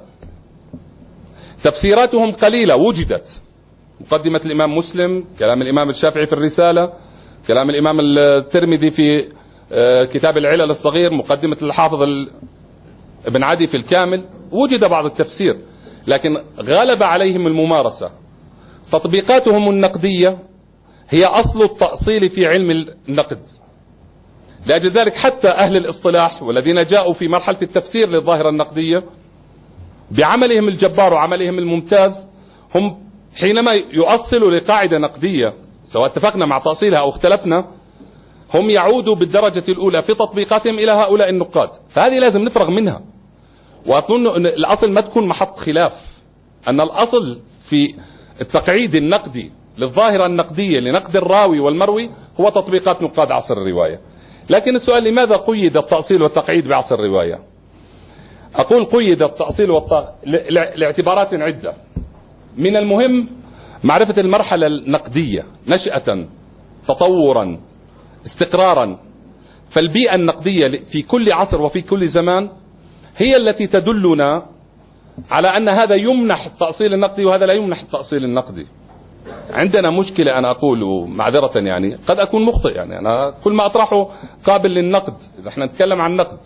تفسيراتهم قليلة وجدت، مقدمة الإمام مسلم، كلام الإمام الشافعي في الرسالة، كلام الإمام الترمذي في كتاب العلل الصغير، مقدمة الحافظ ابن عدي في الكامل، وجد بعض التفسير، لكن غلب عليهم الممارسة. تطبيقاتهم النقدية هي أصل التأصيل في علم النقد. لأجل ذلك حتى أهل الاصطلاح والذين جاءوا في مرحلة التفسير للظاهرة النقدية بعملهم الجبار وعملهم الممتاز، هم حينما يؤصلوا لقاعدة نقدية سواء اتفقنا مع تأصيلها أو اختلفنا، هم يعودوا بالدرجة الأولى في تطبيقاتهم إلى هؤلاء النقاد. فهذه لازم نفرغ منها، وأظن أن الأصل ما تكون محط خلاف، أن الأصل في التقعيد النقدي للظاهرة النقدية لنقد الراوي والمروي هو تطبيقات نقاد عصر الرواية. لكن السؤال لماذا قيد التأصيل والتقعيد بعصر الرواية؟ أقول قيد التأصيل لاعتبارات عدة. من المهم معرفة المرحلة النقدية نشأة، تطورا، استقرارا. فالبيئة النقدية في كل عصر وفي كل زمان هي التي تدلنا على أن هذا يمنح التأصيل النقدي وهذا لا يمنح التأصيل النقدي. عندنا مشكلة، أنا أقول معذرة يعني قد أكون مخطئ، يعني أنا كل ما أطرحه قابل للنقد إذا احنا نتكلم عن النقد.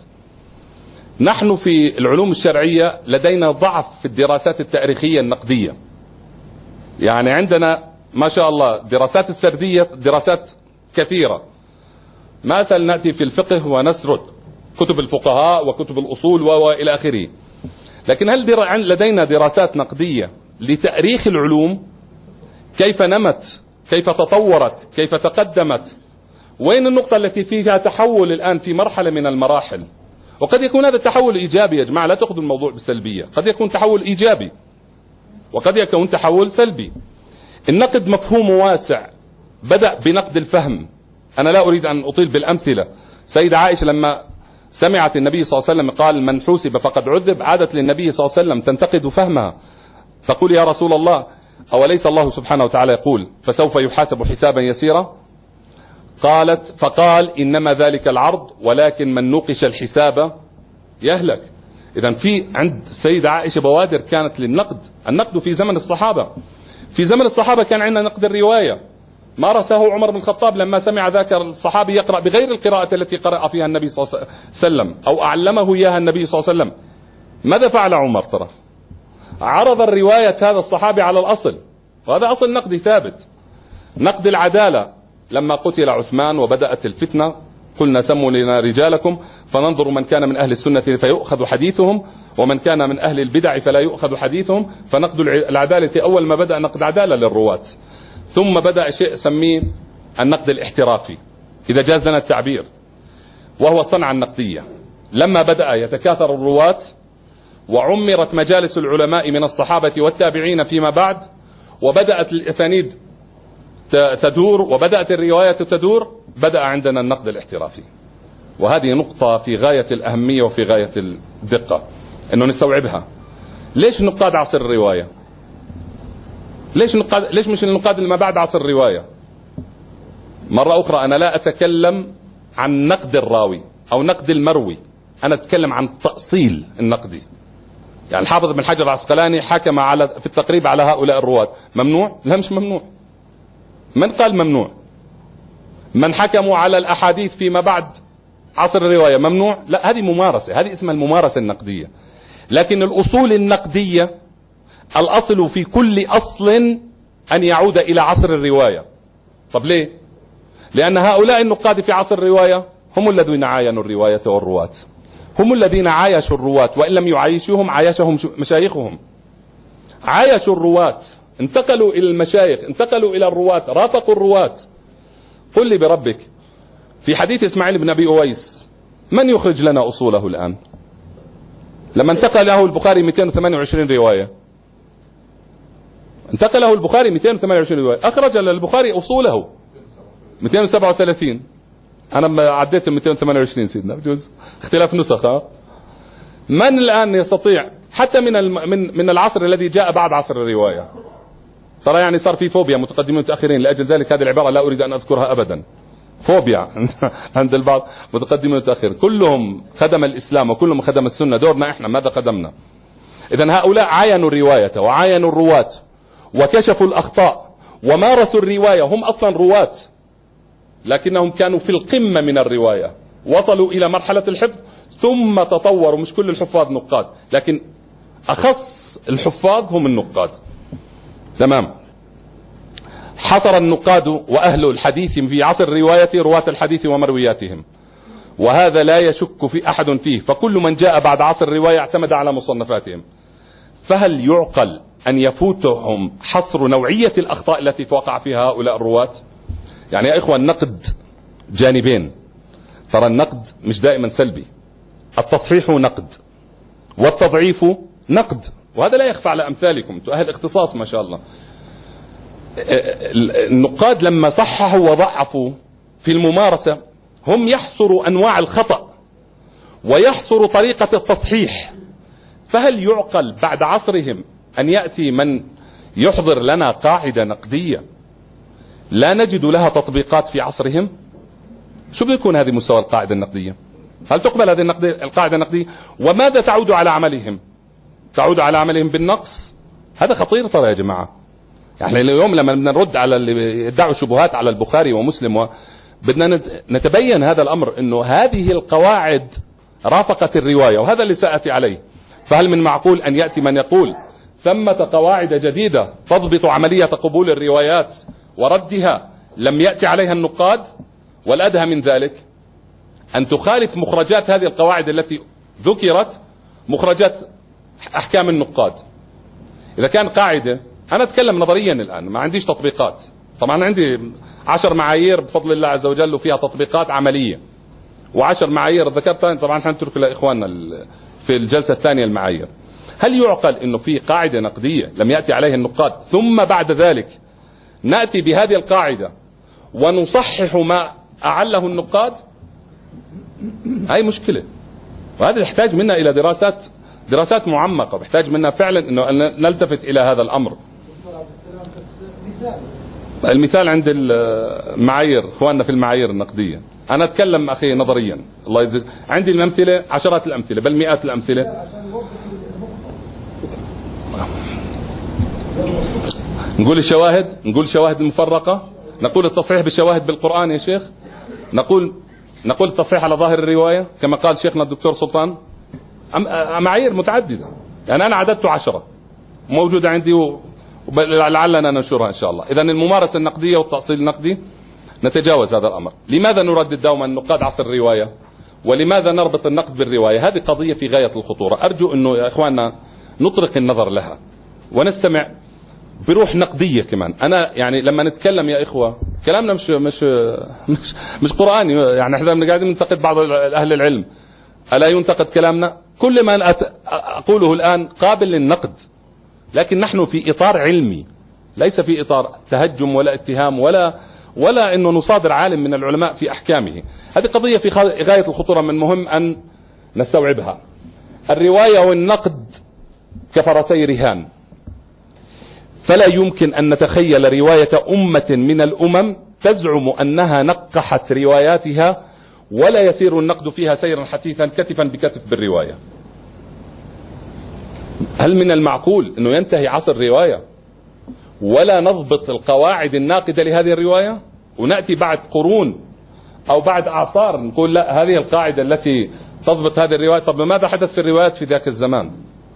نحن في العلوم الشرعية لدينا ضعف في الدراسات التاريخية النقدية. يعني عندنا ما شاء الله دراسات السردية دراسات كثيرة، مثلا نأتي في الفقه ونسرد كتب الفقهاء وكتب الأصول وإلى آخره، لكن هل لدينا دراسات نقدية لتاريخ العلوم؟ كيف نمت، كيف تطورت، كيف تقدمت، وين النقطة التي فيها تحول الآن في مرحلة من المراحل؟ وقد يكون هذا التحول إيجابي، يا جماعة لا تأخذوا الموضوع بسلبية، قد يكون تحول إيجابي وقد يكون تحول سلبي. النقد مفهوم واسع، بدأ بنقد الفهم. أنا لا أريد أن أطيل بالأمثلة. سيدة عائشة لما سمعت النبي صلى الله عليه وسلم قال من حوسب فقد عذب، عادت للنبي صلى الله عليه وسلم تنتقد فهمها، تقول يا رسول الله أوليس الله سبحانه وتعالى يقول فسوف يحاسب حسابا يسيرا؟ فقال إنما ذلك العرض ولكن من نوقش الحساب يهلك. إذن في عند السيدة عائشة بوادر كانت للنقد. النقد في زمن الصحابة، في زمن الصحابة كان عندنا نقد الرواية مارسه عمر بن الخطاب لما سمع ذاك الصحابي يقرأ بغير القراءة التي قرأ فيها النبي صلى الله عليه وسلم أو أعلمه إياها النبي صلى الله عليه وسلم. ماذا فعل عمر؟ ترى عرض الرواية هذا الصحابي على الأصل، وهذا أصل نقدي ثابت. نقد العدالة لما قتل عثمان وبدأت الفتنة قلنا سموا لنا رجالكم فننظر من كان من أهل السنة فيؤخذ حديثهم ومن كان من أهل البدع فلا يؤخذ حديثهم. فنقد العدالة أول ما بدأ نقد عدالة للرواة، ثم بدأ شيء سميه النقد الاحترافي إذا جاز لنا التعبير، وهو الصنعة النقدية. لما بدأ يتكاثر الرواة وعمرت مجالس العلماء من الصحابة والتابعين فيما بعد، وبدأت الأسانيد تدور وبدأت الرواية تدور، بدأ عندنا النقد الاحترافي. وهذه نقطة في غاية الأهمية وفي غاية الدقة أنه نستوعبها. ليش نقاد عصر الرواية؟ ليش مش النقاد اللي ما بعد عصر الرواية؟ مرة أخرى أنا لا أتكلم عن نقد الراوي أو نقد المروي، أنا أتكلم عن التأصيل النقدي. يعني الحافظ بن حجر العسقلاني حكم في التقريب على هؤلاء الرواة، ممنوع؟ لا مش ممنوع. من قال ممنوع؟ من حكموا على الأحاديث فيما بعد عصر الرواية ممنوع؟ لا، هذه ممارسة، هذه اسمها الممارسة النقدية. لكن الأصول النقدية الأصل في كل أصل أن يعود إلى عصر الرواية. طب ليه؟ لأن هؤلاء النقاد في عصر الرواية هم الذين عاينوا الرواية والرواة، هم الذين عايشوا الرواة، وإن لم يعايشوهم عايشهم مشايخهم. عايشوا الرواة، انتقلوا إلى المشايخ، انتقلوا إلى الرواة، رافقوا الرواة. قل لي بربك، في حديث إسماعيل بن أبي أويس من يخرج لنا أصوله الآن؟ لما انتقل له البخاري 228 رواية، انتقله البخاري 228 رواية، أخرج للبخاري أصوله 237. أنا عديت 228 سيدنا، بجوز اختلاف نسخ. من الآن يستطيع حتى من العصر الذي جاء بعد عصر الرواية؟ ترى يعني صار في فوبيا متقدمين ومتأخرين، لأجل ذلك هذه العبارة لا أريد أن أذكرها أبدا. فوبيا عند البعض متقدمين ومتأخرين، كلهم خدم الإسلام وكلهم خدم السنة. دورنا إحنا ماذا خدمنا؟ إذن هؤلاء عاينوا الرواية وعاينوا الرواة وكشفوا الأخطاء ومارسوا الرواية. هم أصلا رواة، لكنهم كانوا في القمة من الرواية، وصلوا إلى مرحلة الحفظ ثم تطوروا. مش كل الحفاظ نقاد، لكن أخص الحفاظ هم النقاد. تمام. حصر النقاد وأهل الحديث في عصر الرواية رواة الحديث ومروياتهم، وهذا لا يشك في أحد فيه، فكل من جاء بعد عصر الرواية اعتمد على مصنفاتهم. فهل يعقل أن يفوتهم حصر نوعية الأخطاء التي وقع فيها هؤلاء الرواة؟ يعني يا إخوة، النقد جانبين، ترى النقد مش دائما سلبي. التصحيح نقد والتضعيف نقد، وهذا لا يخفى على أمثالكم، أنتم أهل اختصاص ما شاء الله. النقاد لما صححوا وضعفوا في الممارسة هم يحصروا أنواع الخطأ ويحصروا طريقة التصحيح. فهل يعقل بعد عصرهم أن يأتي من يحضر لنا قاعدة نقدية لا نجد لها تطبيقات في عصرهم؟ شو بيكون هذه مستوى القاعدة النقدية؟ هل تقبل هذه القاعدة النقدية؟ وماذا تعود على عملهم؟ تعود على عملهم بالنقص. هذا خطير ترى يا جماعة. يعني اليوم لما نرد على اللي يدعوا شبهات على البخاري ومسلم بدنا نتبين هذا الأمر، أنه هذه القواعد رافقت الرواية، وهذا اللي سأتي عليه. فهل من معقول أن يأتي من يقول ثمة قواعد جديدة تضبط عملية قبول الروايات وردها لم يأتي عليها النقاد؟ والأدهى من ذلك أن تخالف مخرجات هذه القواعد التي ذكرت مخرجات أحكام النقاد. إذا كان قاعدة، أنا أتكلم نظريا الآن، ما عنديش تطبيقات. طبعا عندي 10 معايير بفضل الله عز وجل وفيها تطبيقات عملية، و10 معايير ذكرتها طبعا حنترك لإخواننا في الجلسة الثانية المعايير. هل يعقل أنه في قاعدة نقدية لم يأتي عليها النقاد ثم بعد ذلك نأتي بهذه القاعدة ونصحح ما أعله النقاد؟ هاي مشكلة، وهذا يحتاج منا إلى دراسات معمقة، ويحتاج منا فعلا أنه نلتفت إلى هذا الأمر. المثال عند المعايير، اخواننا في المعايير النقدية. أنا أتكلم أخي نظريا، الله يجزيك، عندي الأمثلة عشرات الأمثلة بل مئات الأمثلة. نقول الشواهد المفرقة، نقول التصحيح بالشواهد بالقرآن يا شيخ، نقول التصحيح على ظاهر الرواية كما قال شيخنا الدكتور سلطان. معايير متعددة، يعني أنا عددت 10 موجودة عندي ولعلنا ننشرها إن شاء الله. إذن الممارسة النقدية والتأصيل النقدي نتجاوز هذا الأمر. لماذا نردد دوما النقاد عصر الرواية؟ ولماذا نربط النقد بالرواية؟ هذه قضية في غاية الخطورة. أرجو أنه يا إخواننا نطرق النظر لها ونستمع بروح نقدية كمان. أنا يعني لما نتكلم يا إخوة كلامنا مش قرآني، يعني احنا قاعدين ننتقد بعض أهل العلم، ألا ينتقد كلامنا؟ كل ما أقوله الآن قابل للنقد، لكن نحن في إطار علمي، ليس في إطار تهجم ولا اتهام ولا أنه نصادر عالم من العلماء في أحكامه. هذه قضية في غاية الخطورة، من مهم أن نستوعبها. الرواية والنقد كفرسي رهان، فلا يمكن أن نتخيل رواية أمة من الأمم تزعم أنها نقحت رواياتها ولا يسير النقد فيها سيرا حثيثا كتفا بكتف بالرواية. هل من المعقول أنه ينتهي عصر الرواية ولا نضبط القواعد الناقدة لهذه الرواية، ونأتي بعد قرون أو بعد أعصار نقول لا هذه القاعدة التي تضبط هذه الرواية؟ طب ماذا حدث في الروايات في ذاك الزمان؟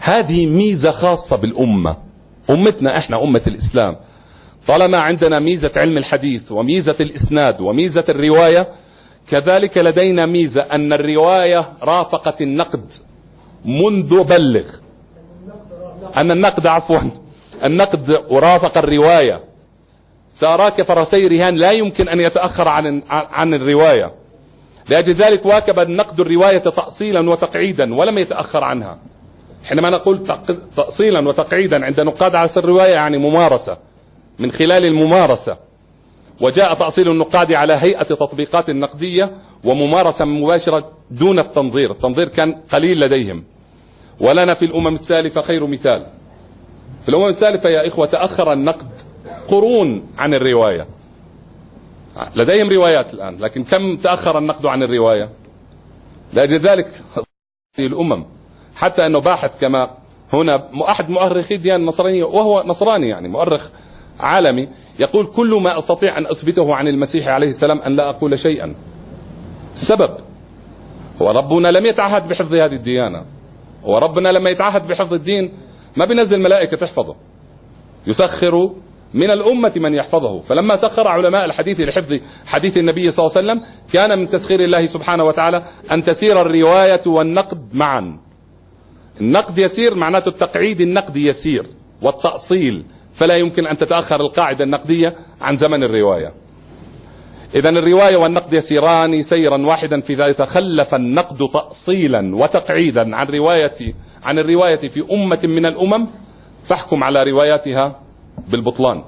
هذه ميزة خاصة بالأمة، أمتنا احنا أمة الإسلام. طالما عندنا ميزة علم الحديث وميزة الإسناد وميزة الرواية، كذلك لدينا ميزة أن الرواية رافقت النقد منذ بلغ، أن النقد رافق الرواية. ساراك فرسي رهان لا يمكن أن يتأخر عن الرواية، لأجل ذلك واكب النقد الرواية تأصيلا وتقعيدا ولم يتأخر عنها. حينما نقول تأصيلا وتقعيدا عند نقاد عصر الرواية يعني ممارسة، من خلال الممارسة. وجاء تأصيل النقاد على هيئة تطبيقات نقدية وممارسة مباشرة دون التنظير. التنظير كان قليل لديهم. ولنا في الأمم السالفة خير مثال. في الأمم السالفة يا إخوة تأخر النقد قرون عن الرواية. لديهم روايات الآن، لكن كم تأخر النقد عن الرواية؟ لأجل ذلك الأمم، حتى أنه باحث كما هنا أحد مؤرخي الديانة النصرانية، وهو نصراني يعني مؤرخ عالمي، يقول كل ما أستطيع أن أثبته عن المسيح عليه السلام أن لا أقول شيئا. السبب هو ربنا لم يتعهد بحفظ هذه الديانة، وربنا لما يتعهد بحفظ الدين ما بينزل ملائكة تحفظه، يسخر من الأمة من يحفظه. فلما سخر علماء الحديث لحفظ حديث النبي صلى الله عليه وسلم، كان من تسخير الله سبحانه وتعالى أن تسير الرواية والنقد معا. النقد يسير معناته التقعيد النقدي يسير والتأصيل، فلا يمكن أن تتأخر القاعدة النقدية عن زمن الرواية. إذن الرواية والنقد يسيران سيرا واحدا، في ذلك تخلف النقد تأصيلا وتقعيدا عن الرواية في أمة من الأمم، فاحكم على رواياتها بالبطلان.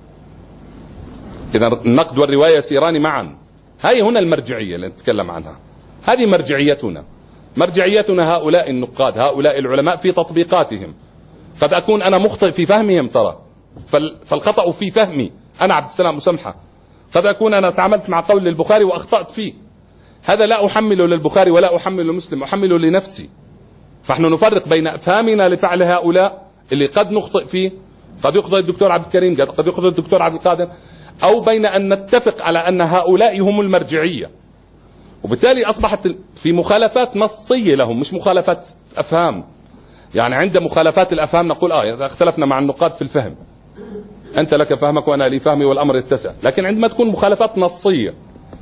إذن النقد والرواية يسيران معا. هاي هنا المرجعية اللي نتكلم عنها، هذه مرجعيتنا هؤلاء النقاد، هؤلاء العلماء في تطبيقاتهم. قد أكون أنا مخطئ في فهمهم ترى، فالخطأ في فهمي أنا عبد السلام مسمحة. قد أكون أنا تعاملت مع قول البخاري وأخطأت فيه، هذا لا أحمله للبخاري ولا أحمله لمسلم، أحمله لنفسي. فنحن نفرق بين أفهامنا لفعل هؤلاء اللي قد نخطئ فيه، قد يخطئ الدكتور عبد الكريم، قد يخطئ الدكتور عبد القادر، أو بين أن نتفق على أن هؤلاء هم المرجعية. وبالتالي أصبحت في مخالفات نصية لهم، مش مخالفات أفهام. يعني عند مخالفات الأفهام نقول إذا اختلفنا مع النقاد في الفهم، أنت لك فهمك وأنا لي فهمي والأمر يتسع. لكن عندما تكون مخالفات نصية،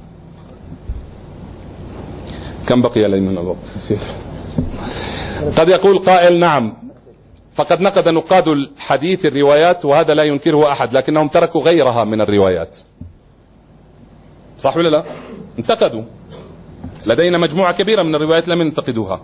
كم بقي لي من الوقت؟ قد يقول قائل نعم، فقد نقد نقاد الحديث الروايات، وهذا لا ينكره أحد، لكنهم تركوا غيرها من الروايات. صح ولا لا؟ انتقدوا. لدينا مجموعة كبيرة من الروايات لم ينتقدوها.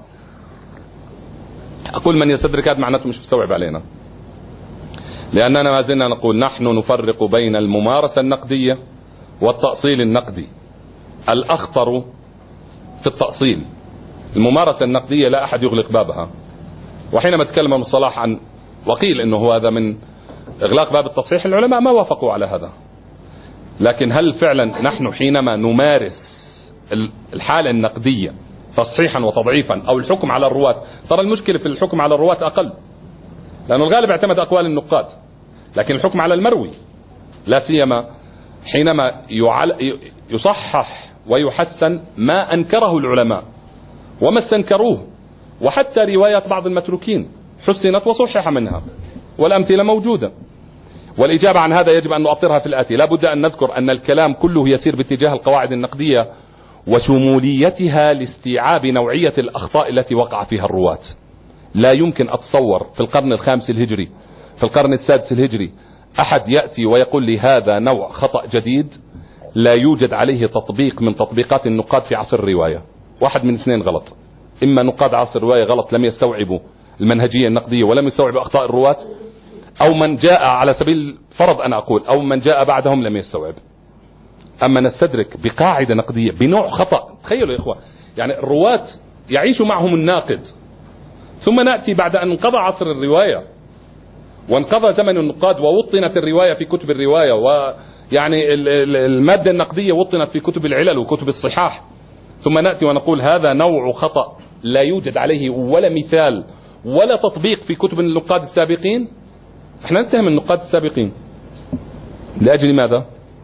أقول من يستدرك هذا معناته مش مستوعب علينا، لأننا ما زلنا نقول نحن نفرق بين الممارسة النقدية والتأصيل النقدي. الأخطر في التأصيل. الممارسة النقدية لا أحد يغلق بابها، وحينما تكلم ابن صلاح عن وقيل أنه هذا من إغلاق باب التصحيح، العلماء ما وافقوا على هذا. لكن هل فعلا نحن حينما نمارس الحالة النقدية تصحيحا وتضعيفا أو الحكم على الرواة، ترى المشكلة في الحكم على الرواة أقل، لأنه الغالب اعتمد أقوال النقاد، لكن الحكم على المروي لا سيما حينما يصحح ويحسن ما أنكره العلماء وما استنكروه، وحتى روايات بعض المتروكين حسنت وصحح منها، والأمثلة موجودة. والإجابة عن هذا يجب أن نؤطرها في الآتي. لا بد أن نذكر أن الكلام كله يسير باتجاه القواعد النقدية وشموليتها لاستيعاب نوعية الأخطاء التي وقع فيها الرواة. لا يمكن أتصور في القرن الخامس الهجري، في القرن السادس الهجري، أحد يأتي ويقول لي هذا نوع خطأ جديد لا يوجد عليه تطبيق من تطبيقات النقاد في عصر الرواية. واحد من اثنين غلط: إما نقاد عصر الرواية غلط، لم يستوعبوا المنهجية النقدية ولم يستوعبوا أخطاء الرواة، أو من جاء على سبيل الفرض أنا أقول، أو من جاء بعدهم لم يستوعب. أما نستدرك بقاعدة نقدية بنوع خطأ، تخيلوا يا إخوة، يعني الرواة يعيش معهم الناقد، ثم نأتي بعد أن انقضى عصر الرواية وانقضى زمن النقاد ووطنت الرواية في كتب الرواية، ويعني المادة النقدية وطنت في كتب العلل وكتب الصحاح، ثم نأتي ونقول هذا نوع خطأ لا يوجد عليه ولا مثال ولا تطبيق في كتب النقاد السابقين. احنا نتهم النقاد السابقين لأجل ماذا؟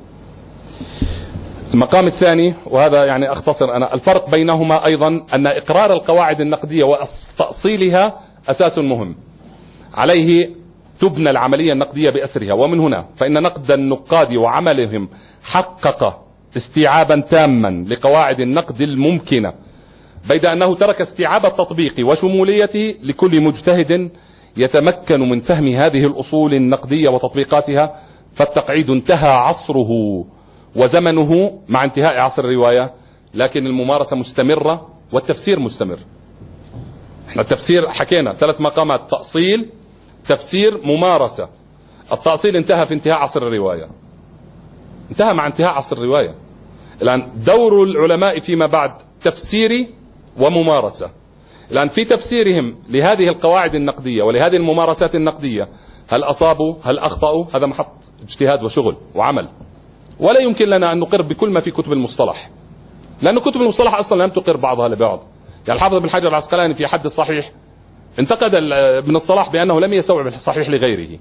المقام الثاني، وهذا يعني أختصر أنا، الفرق بينهما أيضا أن إقرار القواعد النقدية وتأصيلها أساس مهم عليه تبنى العملية النقدية بأسرها. ومن هنا فإن نقد النقاد وعملهم حقق استيعابا تاما لقواعد النقد الممكنة، بيد أنه ترك استيعاب التطبيق وشموليته لكل مجتهد يتمكن من فهم هذه الأصول النقدية وتطبيقاتها. فالتقعيد انتهى عصره وزمنه مع انتهاء عصر الرواية، لكن الممارسة مستمرة والتفسير مستمر. احنا التفسير حكينا 3 مقامات: تأصيل، تفسير، ممارسة. التأصيل انتهى في انتهاء عصر الرواية، انتهى مع انتهاء عصر الرواية. الآن دور العلماء فيما بعد تفسيري وممارسة. الآن في تفسيرهم لهذه القواعد النقدية ولهذه الممارسات النقدية، هل أصابوا هل أخطأوا؟ هذا محط اجتهاد وشغل وعمل، ولا يمكن لنا أن نقر بكل ما في كتب المصطلح، لأن كتب المصطلح أصلا لم تقر بعضها لبعض. يعني الحافظ بن حجر العسقلاني في حد الصحيح انتقد ابن الصلاح بأنه لم يستوعب الصحيح لغيره،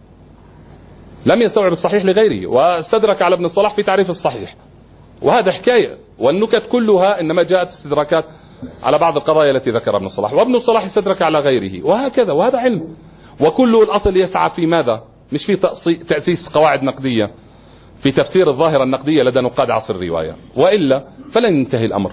لم يستوعب الصحيح لغيره، واستدرك على ابن الصلاح في تعريف الصحيح. وهذا حكاية، والنكت كلها إنما جاءت استدراكات على بعض القضايا التي ذكر ابن الصلاح، وابن الصلاح استدرك على غيره، وهكذا. وهذا علم، وكل الأصل يسعى في ماذا؟ مش في تأسيس قواعد نقدية، في تفسير الظاهرة النقدية لدى نقاد عصر الرواية، وإلا فلن ينتهي الأمر،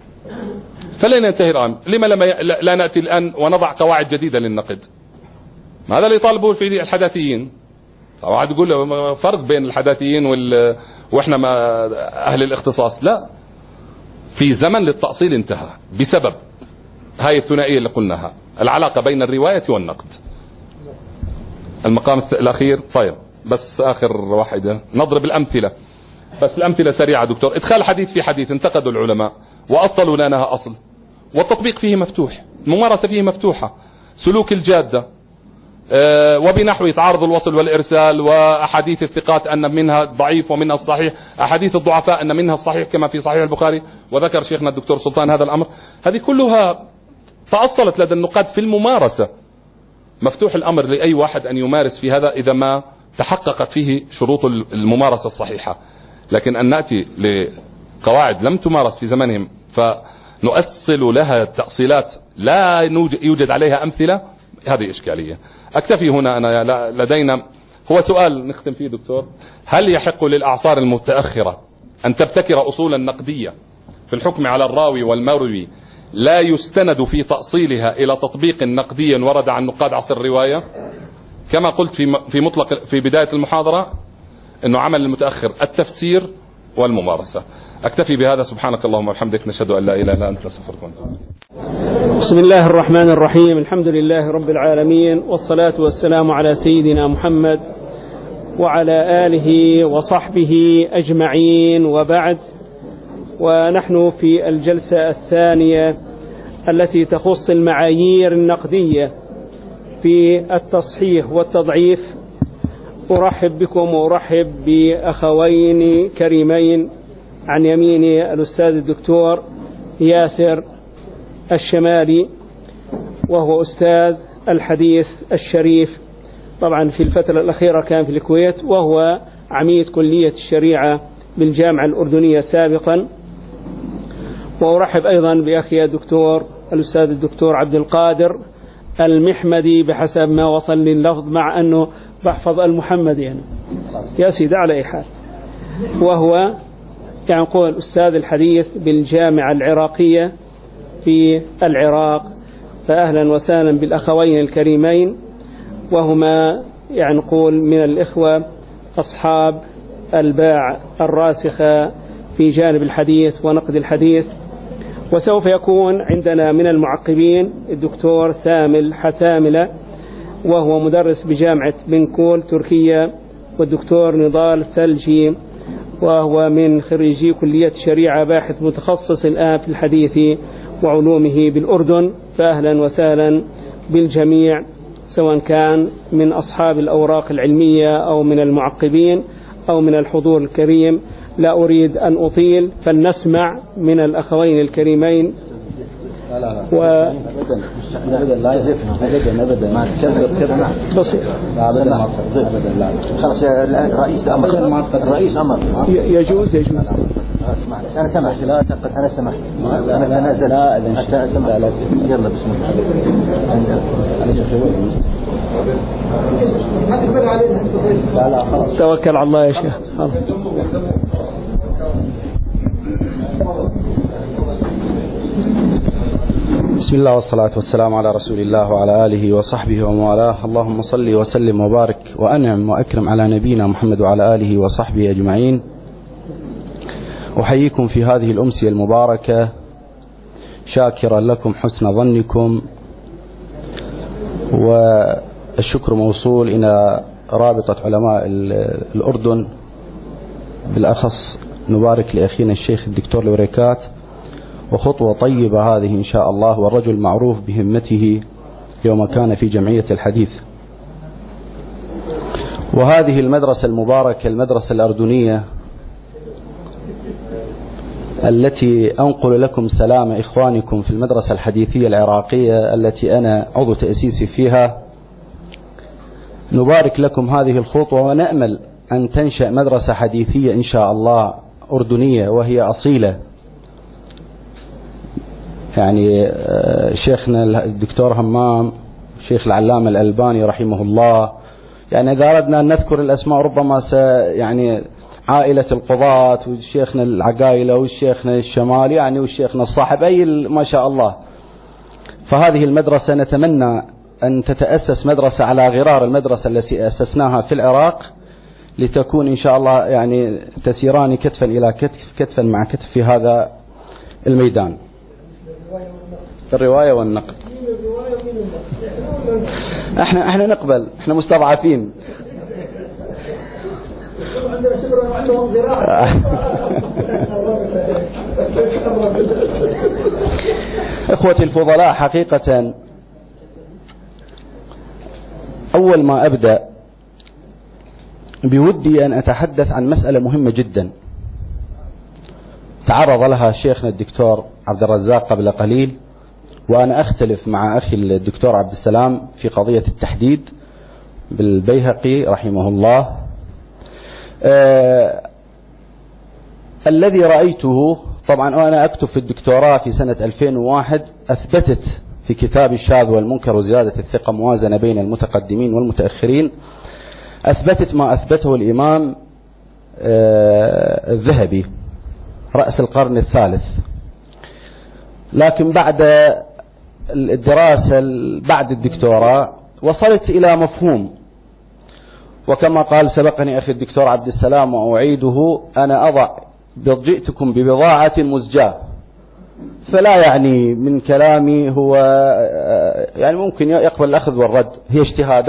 فلن ينتهي الأمر. لما لا نأتي الآن ونضع قواعد جديدة للنقد؟ هذا اللي يطالبون في الحداثيين. واحد يقول فرق بين الحداثيين واحنا ما أهل الاختصاص. لا، في زمن للتأصيل انتهى بسبب هاي الثنائية اللي قلناها، العلاقة بين الرواية والنقد. المقام الأخير، طيب بس آخر واحدة نضرب الأمثلة، بس الأمثلة سريعة دكتور. إدخال حديث في حديث انتقدوا العلماء وأصلوا لأنها أصل، والتطبيق فيه مفتوح، الممارسة فيه مفتوحة. سلوك الجادة وبنحو تعارض الوصل والإرسال، وأحاديث الثقات أن منها ضعيف ومنها الصحيح، أحاديث الضعفاء أن منها الصحيح كما في صحيح البخاري، وذكر شيخنا الدكتور سلطان هذا الأمر. هذه كلها تأصلت لدى النقاد في الممارسة. مفتوح الأمر لأي واحد أن يمارس في هذا إذا ما تحققت فيه شروط الممارسة الصحيحة. لكن أن نأتي لقواعد لم تمارس في زمنهم فنؤصل لها تأصيلات لا يوجد عليها أمثلة، هذه إشكالية. أكتفي هنا. أنا لدينا هو سؤال نختم فيه دكتور: هل يحق للأعصار المتأخرة أن تبتكر أصولا نقدية في الحكم على الراوي والمروي لا يستند في تأصيلها إلى تطبيق نقدي ورد عن نقاد عصر الرواية؟ كما قلت في مطلق في بداية المحاضرة أنه عمل المتأخر التفسير والممارسة. أكتفي بهذا. سبحانك اللهم وبحمدك، نشهد أن لا إله إلا أنت، نستغفرك ونتوب إليك. بسم الله الرحمن الرحيم. الحمد لله رب العالمين، والصلاة والسلام على سيدنا محمد وعلى آله وصحبه أجمعين، وبعد. ونحن في الجلسة الثانية التي تخص المعايير النقدية في التصحيح والتضعيف. أرحب بكم وأرحب بأخوين كريمين. عن يميني الأستاذ الدكتور ياسر الشمالي، وهو أستاذ الحديث الشريف، طبعا في الفترة الأخيرة كان في الكويت، وهو عميد كلية الشريعة بالجامعة الأردنية سابقا. وأرحب أيضا بأخي الدكتور الأستاذ الدكتور عبد القادر المحمدي، بحسب ما وصل لي اللفظ، مع أنه بحفظ المحمدي يعني. يا سيدي على أي حال. وهو ينقل أستاذ الحديث بالجامعة العراقية في العراق. فأهلا وسهلا بالأخوين الكريمين، وهما ينقول من الإخوة أصحاب الباع الراسخة في جانب الحديث ونقد الحديث. وسوف يكون عندنا من المعقبين الدكتور ثامل حثاملة، وهو مدرس بجامعة بنكول تركيا، والدكتور نضال ثلجي، وهو من خريجي كلية الشريعة، باحث متخصص الآن في الحديث وعلومه بالأردن. فأهلا وسهلا بالجميع، سواء كان من أصحاب الأوراق العلمية أو من المعقبين أو من الحضور الكريم. لا أريد أن أطيل، فلنسمع من الأخوين الكريمين. ابدا لا يهفنا ابدا ما تكذب كذا بسيط. خلاص الرئيس امر، الرئيس امر. يجوز أنا سمحت. لا أنا سمحت. أنا تنازل. لا سمحت. يلا بسم الله. أنا جفوي. لا خلاص. توكل على الله يا شيخ. بسم الله والصلاة والسلام على رسول الله وعلى آله وصحبه وموالاه. اللهم صل وسلم وبارك وأنعم وأكرم على نبينا محمد وعلى آله وصحبه أجمعين. أحييكم في هذه الأمسية المباركة شاكرا لكم حسن ظنكم، والشكر موصول إلى رابطة علماء الأردن، بالأخص نبارك لأخينا الشيخ الدكتور لوريكات، وخطوة طيبة هذه إن شاء الله، والرجل معروف بهمته يوم كان في جمعية الحديث. وهذه المدرسة المباركة، المدرسة الأردنية، التي أنقل لكم سلام إخوانكم في المدرسة الحديثية العراقية التي أنا عضو تأسيسي فيها، نبارك لكم هذه الخطوة، ونأمل أن تنشأ مدرسة حديثية إن شاء الله أردنية وهي أصيلة. يعني شيخنا الدكتور همام، شيخ العلامة الألباني رحمه الله، يعني إذا أردنا أن نذكر الأسماء ربما يعني عائلة القضاة، وشيخنا العقايلة، وشيخنا الشمال يعني، وشيخنا الصاحب، أي ما شاء الله. فهذه المدرسة نتمنى أن تتأسس مدرسة على غرار المدرسة التي أسسناها في العراق، لتكون إن شاء الله يعني تسيران كتفا إلى كتف، كتفا مع كتف في هذا الميدان، الرواية والنقل. احنا نقبل، احنا مستضعفين. اخوتي الفضلاء، حقيقة اول ما ابدأ بودي ان اتحدث عن مسألة مهمة جدا تعرض لها شيخنا الدكتور عبد الرزاق قبل قليل، وأنا أختلف مع أخي الدكتور عبد السلام في قضية التحديد بالبيهقي رحمه الله. الذي رأيته طبعا، وأنا أكتب في الدكتوراه في سنة 2001، أثبتت في كتاب الشاذ والمنكر وزيادة الثقة موازنة بين المتقدمين والمتأخرين، أثبتت ما أثبته الإمام الذهبي رأس القرن الثالث. لكن بعد الدراسة بعد الدكتوراه وصلت إلى مفهوم، وكما قال سبقني أخي الدكتور عبد السلام وأعيده، أنا جئتكم ببضاعة مزجاة، فلا يعني من كلامي هو يعني ممكن يقبل الأخذ والرد، هي